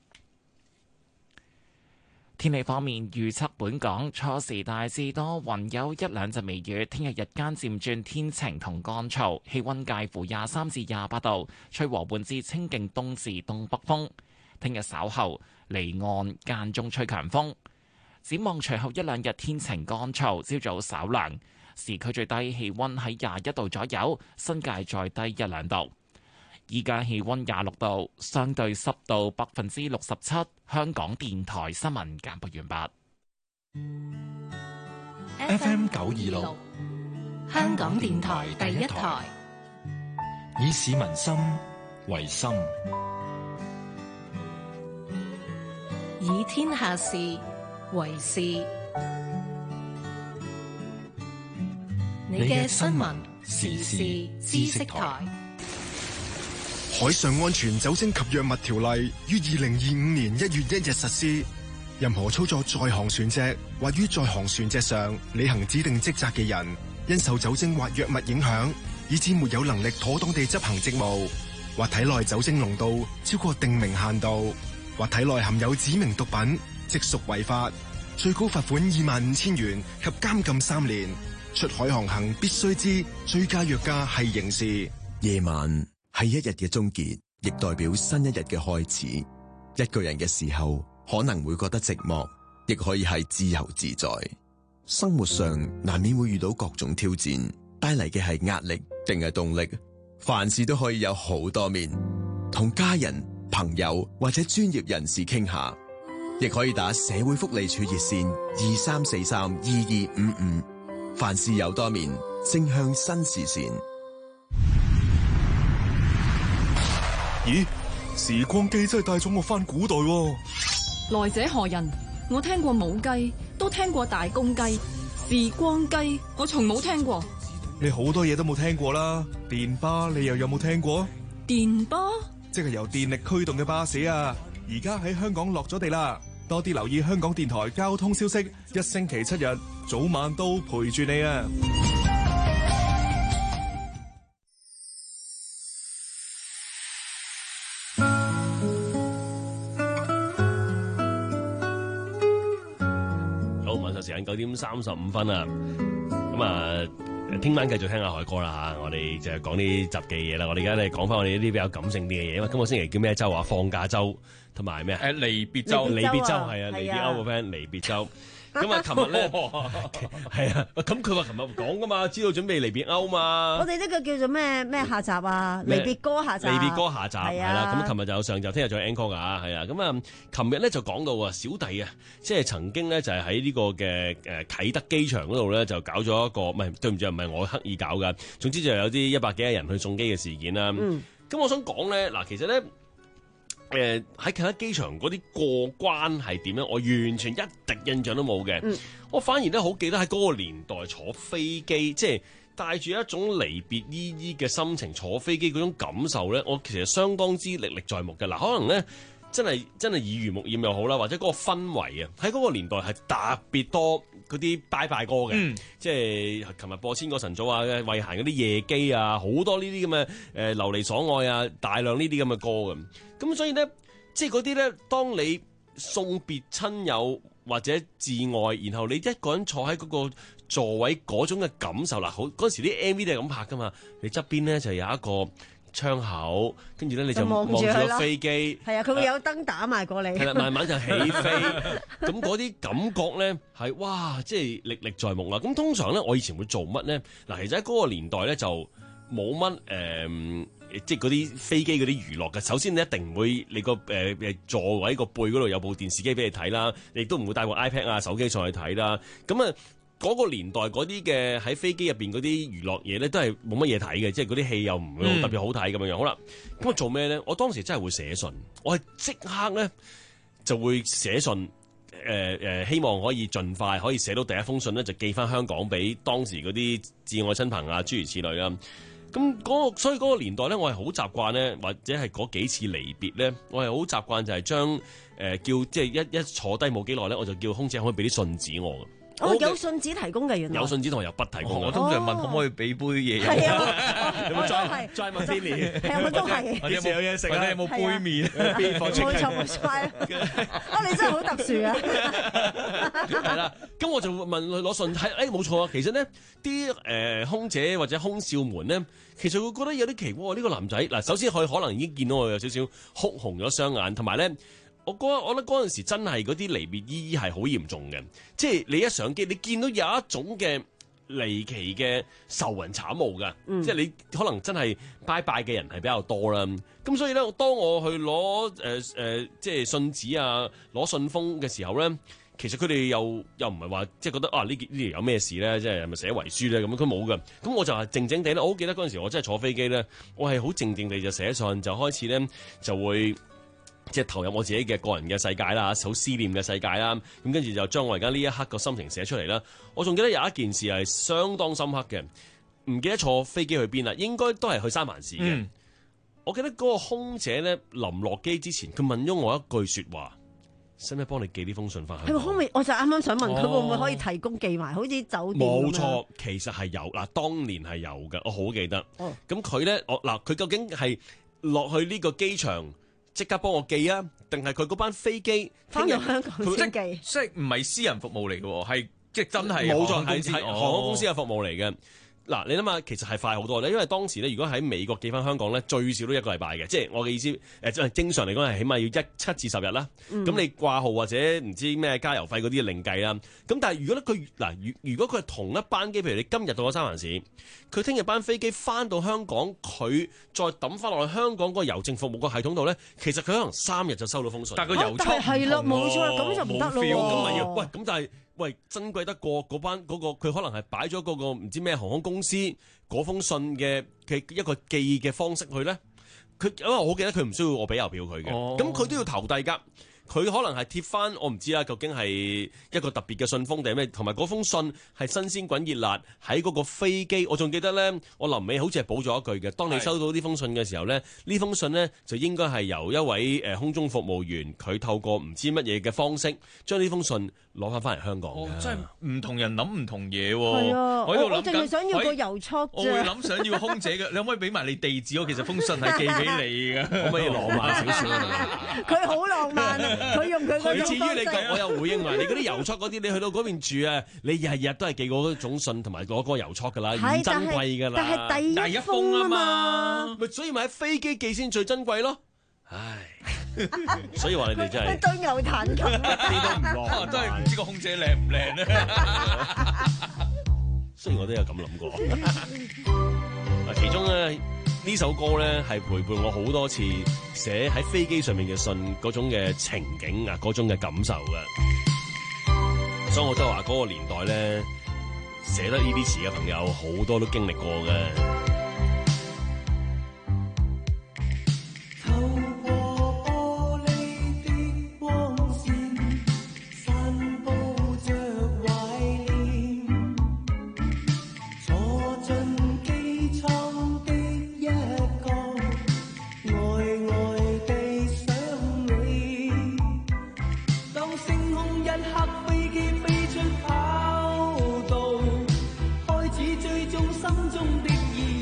天氣方面，預測本港初時大致多雲，有一兩陣微雨。聽日日間漸轉天晴同乾燥，氣溫介乎23至28度，吹和緩至清勁東至東北風。聽日稍後離岸間中吹強風。展望隨後一兩日天晴乾燥，朝早稍涼，市區最低氣溫喺21度左右，新界再低一兩度。依家氣溫26度，相對濕度67%。香港電台新聞簡報完畢。FM 926， 香港電台第一台， 以市民心為心， 以天下事為事。你嘅新聞時事知識台。 海上安全酒精及藥物條例於2025年1月1日實施。任何操作在航船隻或於在航船隻上履行指定職責嘅人，因受酒精或藥物影響，以致沒有能力妥當地執行職務，或體內酒精濃度超過定明限度，或體內含有指明毒品，即屬違法，最高罰款25,000元及監禁3年。出海航行必須知醉駕藥駕係刑事。 夜晚係一日嘅終結，亦代表新一日嘅開始。一個人嘅時候，可能會覺得寂寞，亦可以係自由自在。生活上難免會遇到各種挑戰，帶嚟嘅係壓力定係動力？凡事都可以有好多面，同家人、朋友或者專業人士傾下，亦可以打社會福利署熱線23432255。凡事有多面，正向新視線。 咦，時光機真係帶咗我返古代喎！ 來者何人？我聽過母雞，都聽過大公雞，時光機我從冇聽過。 你好多嘢都冇聽過啦，電巴你又有冇聽過？ 電巴即係由電力驅動嘅巴士啊！而家喺香港落咗地啦，多啲留意香港電台交通消息，一星期7日，早晚都陪住你啊！ 時間9點35分啊，咁啊，聽晚繼續聽下海歌啦嚇，我哋就係講啲雜技嘢啦。我哋而家咧講翻我哋呢啲比較感性啲嘅嘢，因為今個星期叫咩周啊？放假周同埋咩啊？ 離別周， 離別周係啊，離別歐個 friend 離別周。咁啊，琴日咧係啊，咁佢話琴日講噶嘛，知道準備離別歐嘛。 我哋呢個叫做咩下集啊？離別歌下集。離別歌下集係啦。咁琴日就有上集，聽日仲有 encore 噶係啊。咁啊，琴日咧就講到啊，小弟啊，即係曾經咧就係喺呢個嘅啟德機場嗰度咧就搞咗一個，唔係對唔住，唔係我刻意搞噶。總之就有啲100幾人去送機嘅事件啦。咁我想講咧，嗱，其實咧。喺啟德機場嗰啲過關係點樣？我完全一滴印象都冇嘅。我反而咧好記得喺嗰個年代坐飛機，即係帶住一種離別依依嘅心情坐飛機嗰種感受咧，我其實相當之歷歷在目嘅。嗱，可能咧真係耳濡目染又好啦，或者嗰個氛圍啊，喺嗰個年代係特別多嗰啲拜拜歌嘅，即係琴日播千個晨早啊、慧嫻嗰啲夜機啊，好多呢啲咁嘅流離所愛啊，大量呢啲咁嘅歌嘅。咁所以咧，即係嗰啲咧，當你送別親友或者至愛，然後你一個人坐喺嗰個座位嗰種嘅感受啦，好嗰陣時啲 MV 都係咁拍噶嘛，你側邊咧就有一個窗口，跟住咧你就望住個飛機， 係啊，佢會有燈打埋過嚟， 係啦，慢慢就起飛，咁嗰啲感覺咧係哇，即係歷歷在目啦。咁通常咧，我以前會做乜咧？嗱，其實喺嗰個年代咧就冇乜即係嗰啲飛機嗰啲娛樂嘅。首先你一定唔會你個座位個背嗰度有部電視機俾你睇啦，你亦都唔會帶部 iPad 啊手機上去睇啦。咁啊嗰個年代嗰啲嘅喺飛機入邊嗰啲娛樂嘢咧都係冇乜嘢睇嘅，即係嗰啲戲又唔會特別好睇咁樣樣。好啦，咁我做咩咧？我當時真係會寫信，我係即刻咧就會寫信，希望可以盡快可以寫到第一封信咧，就寄翻香港俾當時嗰啲至愛親朋啊諸如此類啦。咁所以嗰個年代咧，我係好習慣咧，或者係嗰幾次離別咧，我係好習慣就係將叫即係一坐低冇幾耐咧，我就叫空姐可以俾啲信紙我嘅。 有信紙提供嘅，原來有信紙同埋有筆提供。 我通常問可唔可以俾杯嘢？ 係啊， 有冇再問啲年？ 係啊，我都係。 有冇嘢食啊？有冇杯麵？ 冇錯冇錯。你真係好特殊啊！ 係啦，咁我就問佢攞信睇，冇錯啊。其實呢啲空姐或者空少們呢，其實會覺得有啲奇怪。呢個男仔嗱，首先佢可能已經見到我有少少哭紅咗雙眼，同埋咧。我覺得嗰陣時真係嗰啲離別依依係好嚴重嘅，即係你一上機，你見到有一種嘅離奇嘅愁雲慘霧㗎，即係你可能真係拜拜嘅人係比較多啦。咁所以咧，當我去攞即係信紙啊，攞信封嘅時候咧，其實佢哋又唔係話即係覺得啊呢條有咩事咧，即係咪寫遺書咧咁？佢冇㗎。咁我就係靜靜地咧，我好記得嗰陣時我真係坐飛機咧，我係好靜靜地就寫信，就開始咧就會。即係投入我自己嘅個人嘅世界啦，好思念嘅世界啦，咁跟住就將我而家呢一刻個心情寫出嚟啦。我仲記得有一件事係相當深刻嘅，唔記得坐飛機去邊啦，應該都係去三藩市嘅。我記得嗰個空姐咧臨落機之前，佢問咗我一句説話，使唔使幫你寄呢封信翻去？ 係可唔可以？我就啱啱想問佢會唔會可以提供寄埋，好似酒店咁樣。冇錯， 其實係有嗱，當年係有嘅，我好記得。咁佢咧，佢究竟係落去呢個機場？即刻幫我寄啊？定係佢嗰班飛機翻到香港先寄？ 即係唔係私人服務嚟嘅，係即係真係冇錯，係航空公司嘅服務嚟嘅。嗱，你諗下，其實係快好多咧，因為當時咧，如果喺美國寄翻香港咧，最少都1個禮拜嘅，即係我嘅意思，正常嚟講係起碼要7至10日啦。咁你掛號或者唔知咩加油費嗰啲另計啦。咁但係如果咧佢嗱，如果佢係同一班機，譬如你今日到咗三藩市，佢聽日班飛機翻到香港，佢再抌翻落去香港嗰個郵政服務個系統度咧，其實佢可能3日就收到封信。 但係個郵戳係啦，冇錯，咁就唔得咯。 咁咪要喂咁，但係。喂，珍貴得過嗰班嗰個，佢可能係擺咗嗰個唔知咩航空公司嗰封信嘅一個寄嘅方式去咧。因為我好記得佢唔需要我俾郵票佢嘅，咁佢都要投遞㗎。佢可能係貼翻，我唔知啦，究竟係一個特別嘅信封定係咩？同埋嗰封信係新鮮滾熱辣喺嗰個飛機。我仲記得咧，我臨尾好似係補咗一句嘅。當你收到呢封信嘅時候咧，呢封信咧就應該係由一位空中服務員，佢透過唔知乜嘢嘅方式將呢封信攞翻嚟香港。 真係唔同人諗唔同嘢喎。 係啊， 我喺度諗緊， 我淨係想要個郵戳啫。 我會諗想要空姐嘅，你可唔可以俾埋你地址？我其實封信係寄俾你嘅，可唔可以浪漫少少啊？ 佢好浪漫啊！佢用佢嗰種方式。 至於你講，我又回應埋你嗰啲郵戳嗰啲，你去到嗰邊住啊，你日日都係寄嗰種信同埋攞嗰個郵戳㗎啦，唔珍貴㗎啦。 但係第一封啊嘛， 咪所以咪喺飛機寄先最珍貴咯。唉，所以話你哋真係對牛彈琴， 一啲都唔浪， 真係唔知個空姐靚唔靚咧。 雖然我都有咁諗過。嗱，其中咧呢首歌咧係陪伴我好多次寫喺飛機上面嘅信嗰種嘅情景啊，嗰種嘅感受嘅。所以我都話嗰個年代咧寫得呢啲詞嘅朋友好多都經歷過嘅。 心中的意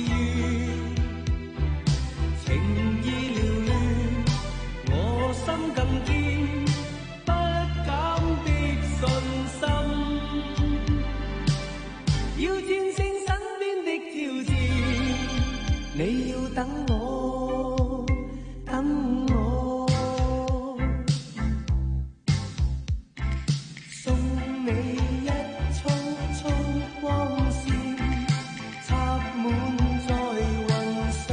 你要等我，等我，送你一束束光線，插滿在雲上。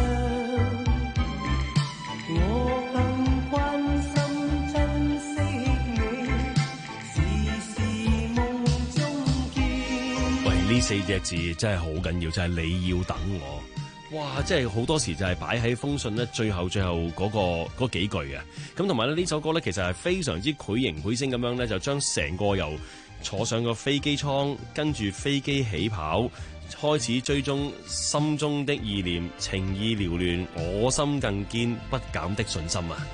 我更關心珍惜你，時時夢中見。 喂，呢4隻字真係好緊要，就係你要等我。哇！即係好多時就係擺喺封信咧，最後嗰幾句啊。咁同埋咧呢首歌咧，其實係非常之繪形繪聲咁樣咧，就將成個由坐上個飛機艙，跟住飛機起跑，開始追蹤心中的意念，情意繚亂，我心更堅不減的信心啊！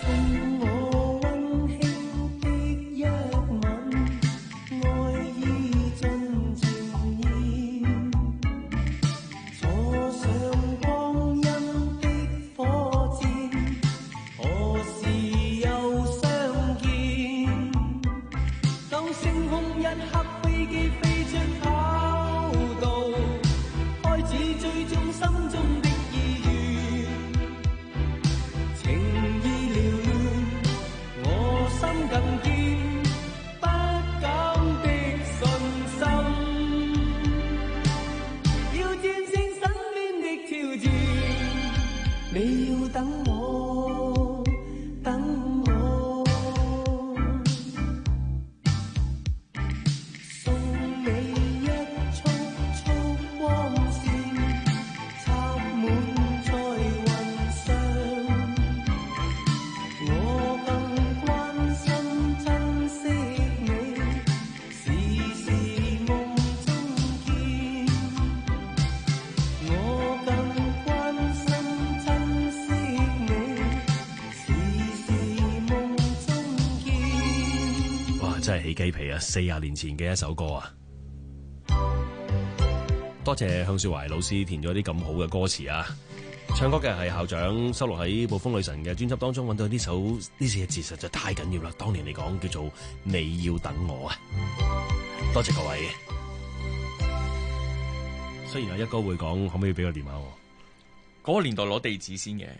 真係起雞皮啊！40年前嘅一首歌啊，多謝向雪懷老師填咗啲咁好嘅歌詞啊！唱歌嘅係校長，收錄喺《暴風女神》嘅專輯當中揾到呢4字實在太緊要啦！當年嚟講叫做你要等我啊！多謝各位。雖然有一哥會講，可唔可以俾個電話我？ 嗰個年代攞地址先嘅，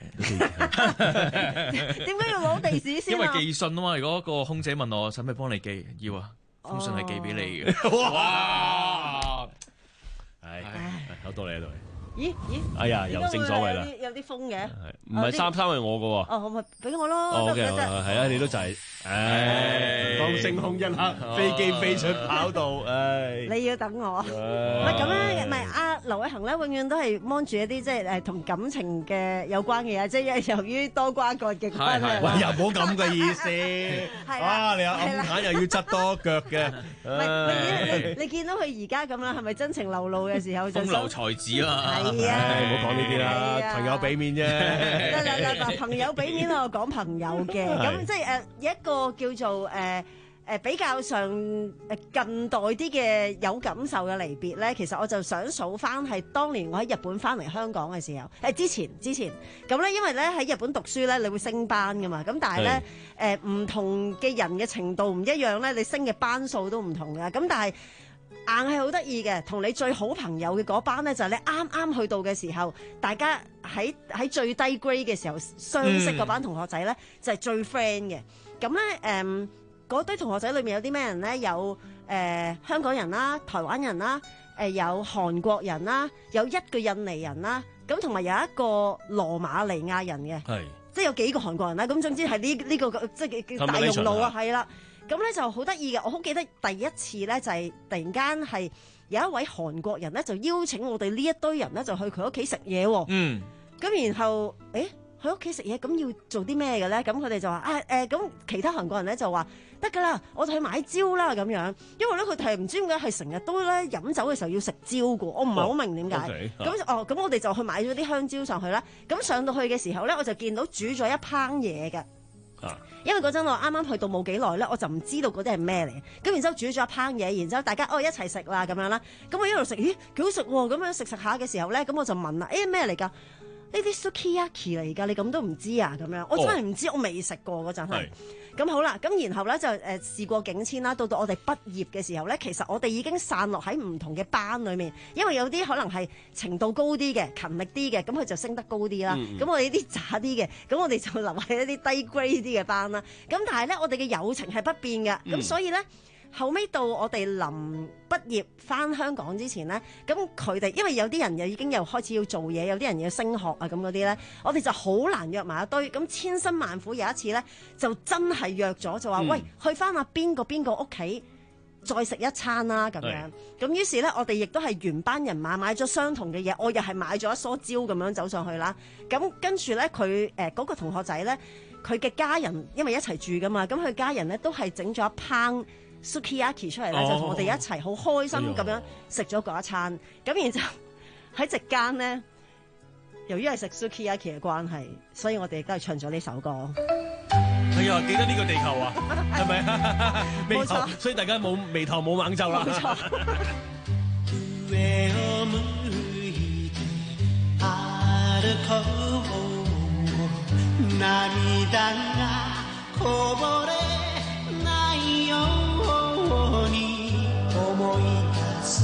點解要攞地址先？ 因為寄信啊嘛。如果個空姐問我使唔使幫你寄，要啊，封信係寄俾你嘅。哇！ 係，好多你喺度。 咦？ 哎呀，又正所謂啦， 有啲風嘅， 唔係衫係我嘅喎。 哦，咪俾我咯。 哦，OK，係啊，你都就係，當星空一刻，飛機飛出跑道， 你要等我，唔係咁樣，唔係阿劉偉恒咧，永遠都係望住一啲即係同感情嘅有關嘅嘢，即係由於多瓜葛嘅關係。 喂，又冇咁嘅意思，啊，你有暗淡又要執多腳嘅。 你見到佢而家咁啦，係咪真情流露嘅時候就風流才子啊？ 係啊， 唔好講呢啲啦，朋友俾面啫。 嗱，朋友俾面我講朋友嘅，咁即係一個叫做比較上近代啲嘅有感受嘅離別咧，其實我就想數翻係當年我喺日本翻嚟香港嘅時候，之前咁咧，因為咧喺日本讀書咧，你會升班噶嘛，咁但係咧唔同嘅人嘅程度唔一樣咧，你升嘅班數都唔同嘅，咁但係硬係好得意嘅，同你最好朋友嘅嗰班咧，就係你啱啱去到嘅時候，大家喺最低 grade 嘅時候相識嗰班同學仔咧，就係最 friend 嘅。咁咧嗰堆同學仔裏面有啲咩人咧？有香港人啦、台灣人啦、有韓國人啦，有一個印尼人啦，咁同埋有一個羅馬尼亞人嘅，即係有幾個韓國人啦。咁總之係呢個即係大熔爐啊，係啦。咁咧就好得意嘅，我好記得第一次咧就係突然間係有一位韓國人咧就邀請我哋呢一堆人咧就去佢屋企食嘢喎。咁然後去屋企食嘢，咁要做啲咩嘅咧？咁佢哋就話咁其他韓國人咧就話得㗎啦，我哋去買蕉啦咁樣。因為咧佢哋唔知點解係成日都咧飲酒嘅時候要食蕉㗎，我唔係好明點解。咁我哋就去買咗啲香蕉上去啦。咁上到去嘅時候咧，我就見到煮咗一烹嘢嘅。因為嗰陣我啱啱去到冇幾耐咧，我就唔知道嗰啲係咩嚟。咁然之後煮咗一烹嘢，然之後大家一齊食啦咁樣啦。咁我一路食，咦幾好食喎！咁樣食下嘅時候咧，咁我就問啦，咩嚟㗎？ 呢啲 sukiyaki 嚟㗎，你咁都唔知啊？咁樣我真係唔知，我未食過嗰陣係。咁好啦，咁然後咧就事過境遷啦，到我哋畢業嘅時候咧，其實我哋已經散落喺唔同嘅班裏面，因為有啲可能係程度高啲嘅、勤力啲嘅，咁佢就升得高啲啦。咁我哋啲渣啲嘅，咁我哋就留喺一啲低 grade 啲嘅班啦。咁但係咧，我哋嘅友情係不變嘅，咁所以咧。後尾到我哋臨畢業返香港之前咧，咁佢哋因為有啲人又已經又開始要做嘢，有啲人要升學啊咁嗰啲咧，我哋就好難約埋一堆。咁千辛萬苦有一次咧，就真係約咗，就話喂，去返阿邊個屋企再食一餐啦咁樣。咁於是咧，我哋亦都係原班人馬買咗相同嘅嘢，我又係買咗一梳蕉咁樣走上去啦。咁跟住咧，佢嗰個同學仔咧，佢嘅家人因為一齊住噶嘛，咁佢家人咧都係整咗一烹sukiyaki 出嚟咧，就同我哋一齊好開心咁樣食咗嗰一餐。咁然之後喺席間咧，由於係食 sukiyaki 嘅關係，所以我哋亦都係唱咗呢首歌。 哎呀，記得呢個地球啊，係咪？ 冇錯， 所以大家冇眉頭冇猛皺啦。 冇錯。 思い出す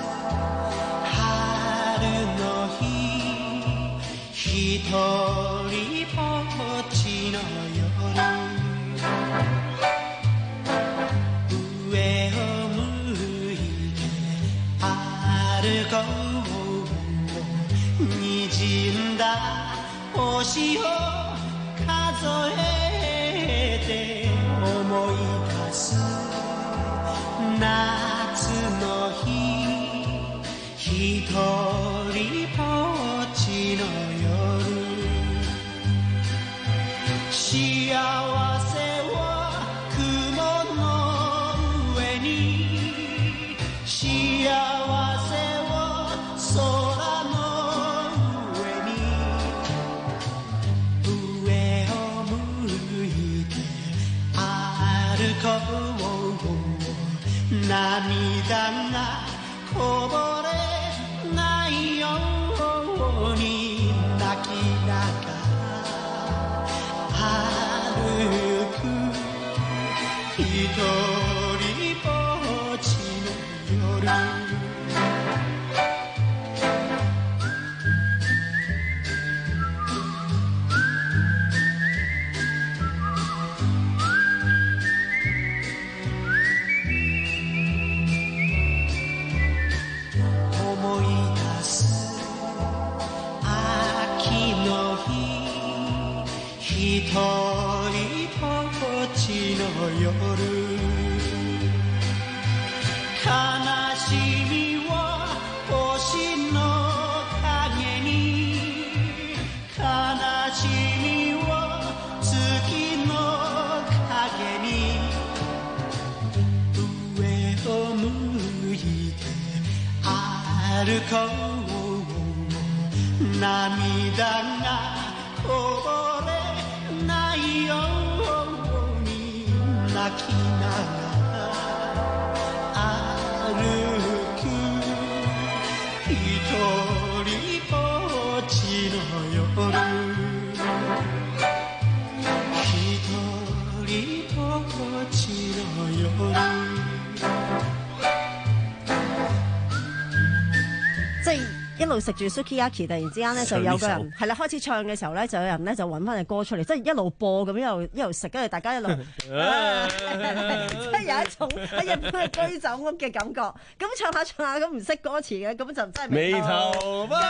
春の日一人ぼっちの夜上を向いて歩こう滲んだ星を数えて思い出す夏の日一人ぼっちの夜幸せは雲の上に幸せは空の上に上を向いて歩こう涙がこぼれないように泣きながら歩く一人ぼっちの夜一人ぼっちの夜悲しみは星の影に悲しみは月の影に上を向いて歩こう涙がこぼれないように泣きながら歩く一人ぼっちの夜一人ぼっちの夜一路食住 sukiyaki， 突然之間咧就有個人係啦開始唱嘅時候咧，就有人咧就揾翻隻歌出嚟，即係一路播咁一路食，跟住大家一路，即係有一種喺日本嘅居酒屋嘅感覺。咁唱下咁唔識歌詞嘅，咁就真係眉頭不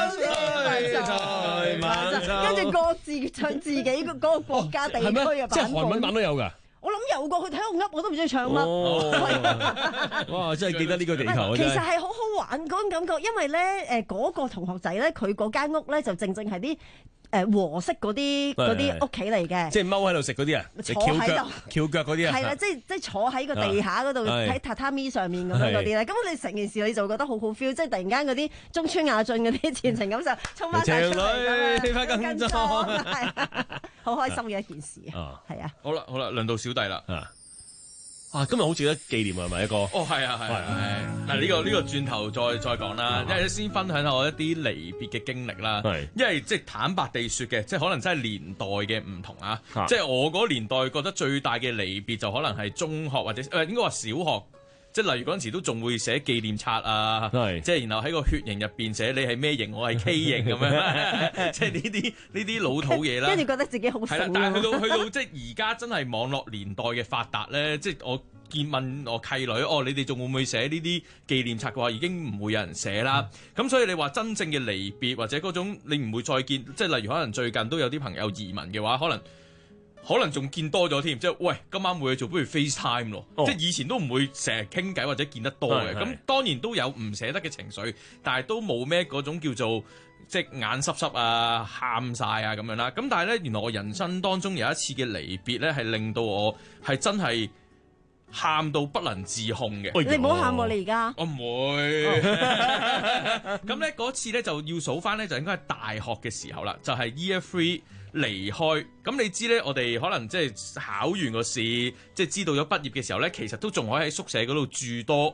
跟住各自唱自己嗰個國家地區嘅版本。 即係韓文版都有㗎。 我諗有個佢睇我噏，我都唔知佢唱乜。 哇！真係記得呢個地球。 其實係好好玩嗰種感覺，因為咧嗰個同學仔咧，佢嗰間屋咧就正係啲和式嗰啲屋企嚟嘅。即係踎喺度食嗰啲啊？ 坐喺度翹腳嗰啲啊？ 係啦，即係坐喺個地下嗰度喺榻榻米上面咁樣嗰啲咧。咁你成件事你就覺得好好 feel， 即係突然間嗰啲中村雅俊嗰啲前程咁就衝翻晒出嚟咁樣，跟裝係好開心嘅一件事啊！係啊！ 好啦，輪到小弟啦。 啊，今日好值得紀念係咪一個？ 哦，係啊，係啊，嗱呢個轉頭再講啦，因為先分享下我一啲離別嘅經歷啦。係，因為即係坦白地説嘅，即係可能真係年代嘅唔同啊。即係我嗰年代覺得最大嘅離別就可能係中學或者應該話小學。即係例如嗰陣時都仲會寫紀念冊啊，即係然後喺個血型入邊寫你係咩型，我係 K 型咁樣，即係呢啲老土嘢啦。 跟住覺得自己好醒。係啦， 但係去到即係而家真係網絡年代嘅發達咧，即係我問我契女，你哋仲會唔會寫呢啲紀念冊嘅話，已經唔會有人寫啦。咁所以你話真正嘅離別或者嗰種你唔會再見，即係例如可能最近都有啲朋友移民嘅話，可能仲見多咗添，即係喂今晚冇嘢做，不如 FaceTime 咯。即係以前都唔會成日傾偈或者見得多嘅，咁當然都有唔捨得嘅情緒，但係都冇咩嗰種叫做即係眼濕濕啊、喊晒啊咁樣啦。咁但係咧，原來我人生當中有一次嘅離別咧，係令到我係真係喊到不能自控嘅。 你唔好喊喎，你而家我唔會。咁咧嗰次咧就要數翻咧，就應該係大學嘅時候啦，就係 Year 3。離開咁你知咧，我哋可能即係考完個試，即係知道咗畢業嘅時候咧，其實都仲可以喺宿舍嗰度住多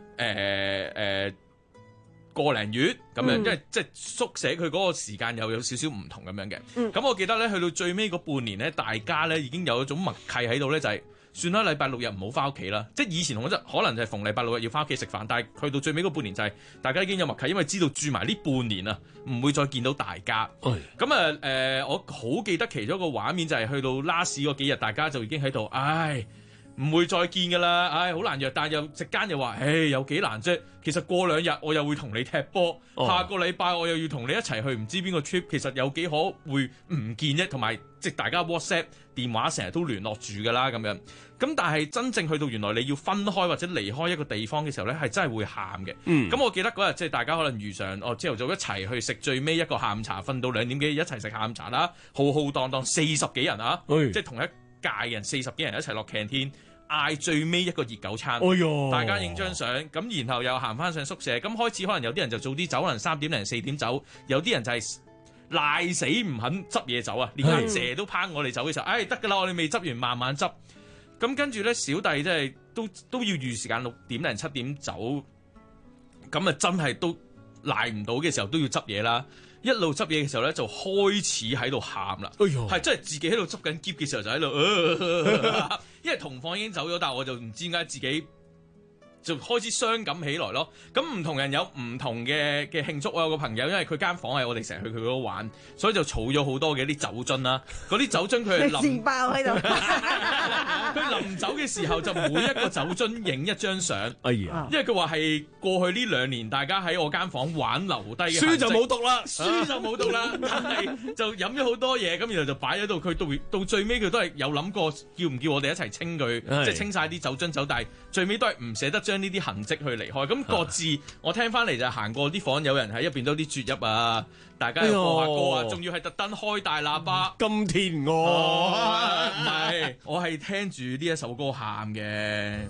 個零月咁樣，因為即係宿舍佢嗰個時間又有少少唔同咁樣嘅。咁我記得咧，去到最尾嗰半年咧，大家咧已經有一種默契喺度咧，就係算啦，禮拜六日唔好翻屋企啦。即係以前我覺得可能就係逢禮拜六日要翻屋企食飯，但係去到最尾嗰半年就係大家已經有默契，因為知道住埋呢半年啊，唔會再見到大家。咁我好記得其中一個畫面就係去到 last 嗰幾日，大家就已經喺度，唔會再見㗎啦，好難約，但係又席間又話，有幾難啫。其實過兩日我又會同你踢波，下個禮拜我又要同你一齊去唔知邊個 trip，其實有幾可會唔見啫，同埋即係大家 WhatsApp 電話成日都聯絡住㗎啦咁樣。咁但係真正去到原來你要分開或者離開一個地方嘅時候咧，係真係會喊嘅。咁我記得嗰日即係大家可能如常，朝頭早一齊去食最尾一個下午茶，瞓到2點幾一齊食下午茶啦，浩浩蕩蕩40幾人啊，即係同一屆人40幾人一齊落 canteen。嗌最尾一個熱狗餐，大家影張相，咁然後又行翻上宿舍，咁開始可能有啲人就早啲走，可能3點零4點走，有啲人就係賴死唔肯執嘢走啊，連阿姐都拏我哋走嘅時候，得㗎啦，我哋未執完，慢慢執。咁跟住咧，小弟即係都要預時間6點零7點走，咁啊真係都賴唔到嘅時候都要執嘢啦。一路執嘢嘅時候咧，就開始喺度喊啦，係真係自己喺度執緊篋嘅時候就喺度，因為同房已經走咗，但係我就唔知點解自己就開始傷感起來咯。咁唔同人有唔同嘅慶祝。我有個朋友，因為佢間房係我哋成日去佢嗰度玩，所以就儲咗好多嘅啲酒樽啦。嗰啲酒樽佢係自爆喺度。 佢臨走嘅時候就每一個酒樽影一張相。因為佢話係過去呢2年大家喺我間房玩留低嘅。 書就冇讀啦， 書就冇讀啦，但係就飲咗好多嘢，咁然後就擺喺度。佢到最尾佢都係有諗過叫唔叫我哋一齊清佢，即係清晒啲酒樽走，但係最尾都係唔捨得將呢啲痕跡去離開。咁各自我聽翻嚟就行過啲房，有人喺一邊都啲啜泣啊，大家又播下歌啊，仲要係特登開大喇叭。 今天唔係，我係聽住呢一首歌喊嘅。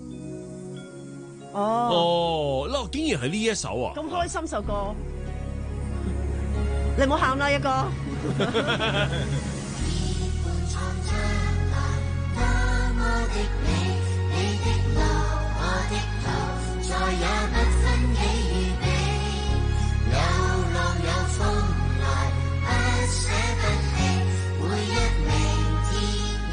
竟然係呢一首啊！ 咁開心首歌，你唔好喊啦，一哥。 再也不分喜與悲，有浪有風來，不捨不棄，每一明天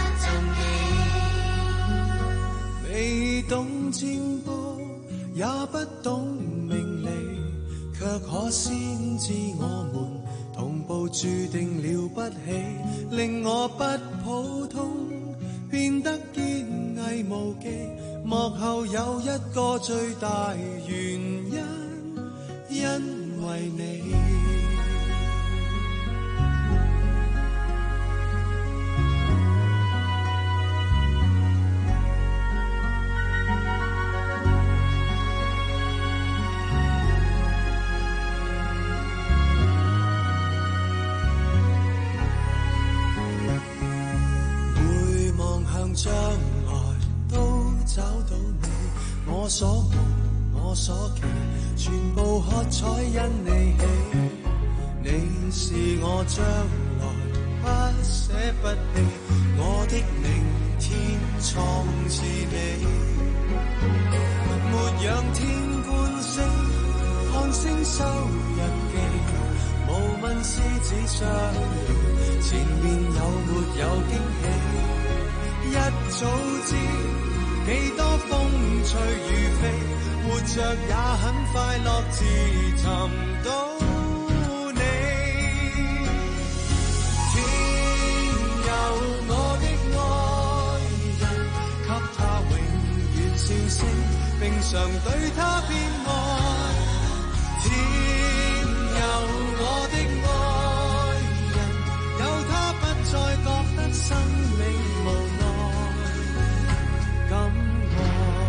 也贈你。 未懂占卜，也不懂命理，卻可先知我們同步注定了不起，令我不普通，變得堅毅無忌。幕後有一個最大原因，因為你。會望向將來都找到你，我所夢我所期，全部喝彩因你起。你是我將來不捨不棄，我的明天天創似你，沒仰天觀星，看星宿日記，無問獅子相遇，前面有沒有驚喜？一早知幾多風吹雨飛，活着也很快樂，自尋到你。天有我的愛人，給他永遠笑聲，並常對他偏愛。天有我的愛人，有他不再覺得生命無奈，感愛。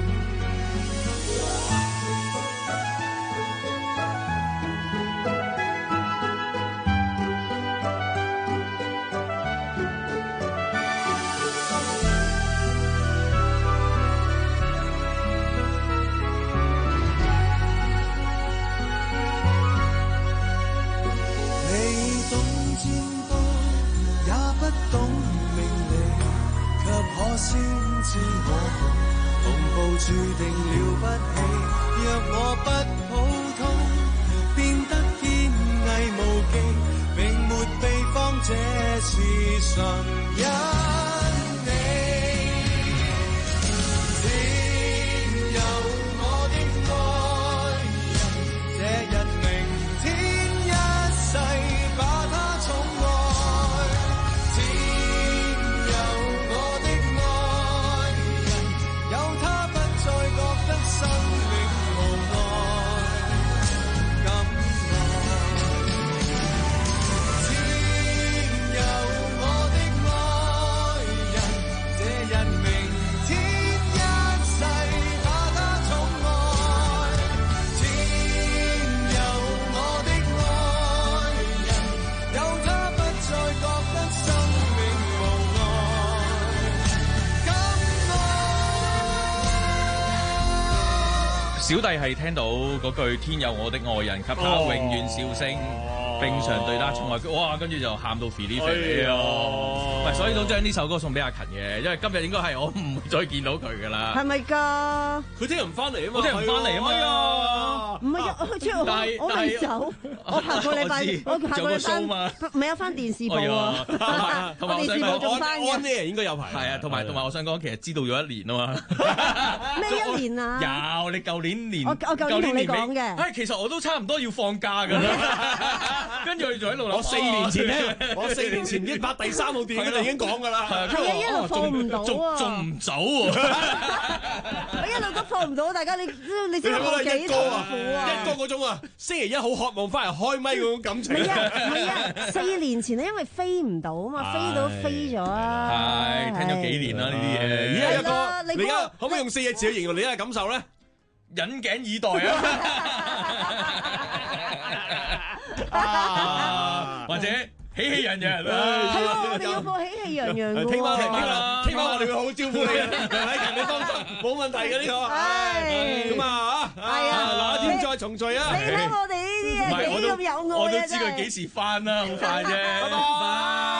先知我們同步注定了不起，若我不普通，變得堅毅無忌，並沒秘方，這是純因你。天有我的愛人，這日明天一世把他寵愛。天有我的生命無奈，感愛。天有我的愛人，這日明天一世把他寵愛。天有我的愛人，有他不再覺得生命無奈，感愛。 小弟係聽到嗰句天有我的愛人，給他永遠笑聲，並常對他寵愛。哇！跟住就喊到肥哩肥哩咯。所以都將呢首歌送俾阿勤嘅，因為今日應該係我唔會再見到佢噶啦。 係咪㗎？ 佢聽日唔翻嚟啊嘛！ 我聽日唔翻嚟啊嘛！ 唔係佢出我未走，我下個禮拜我下個禮拜咪有翻電視部啊！我電視部仲翻嘅。 安呢應該有排。 係啊，同埋我想講，其實知道咗一年啊嘛。 咩一年啊？ 有你舊年年我舊年同你講嘅。 其實我都差唔多要放假㗎啦。跟住佢就喺度諗。 我4年前咧，我4年前已經拍第3號電影就已經講㗎啦。 係啊，一路放唔到啊， 仲唔走喎？ 我一路都放唔到，大家你知我幾痛苦啊！ 一哥嗰種啊，星期一好渴望翻嚟開咪嗰種感情。唔係啊，4年前咧，因為飛唔到啊嘛，飛到飛咗啊。 係聽咗幾年啦呢啲嘢。 而家一哥，你而家可唔可以用4個字去形容你而家感受咧？ 引頸以待啊！或者喜氣洋洋啦， 係喎，我哋要播喜氣洋洋嘅喎。 聽晚我哋會好好招呼你，喺人哋當中冇問題嘅呢個。咁啊嚇，係啊，哪天再重聚啊！ 你睇我哋呢啲嘢幾咁有愛啊！ 我都知佢幾時翻啦，好快啫。拜拜。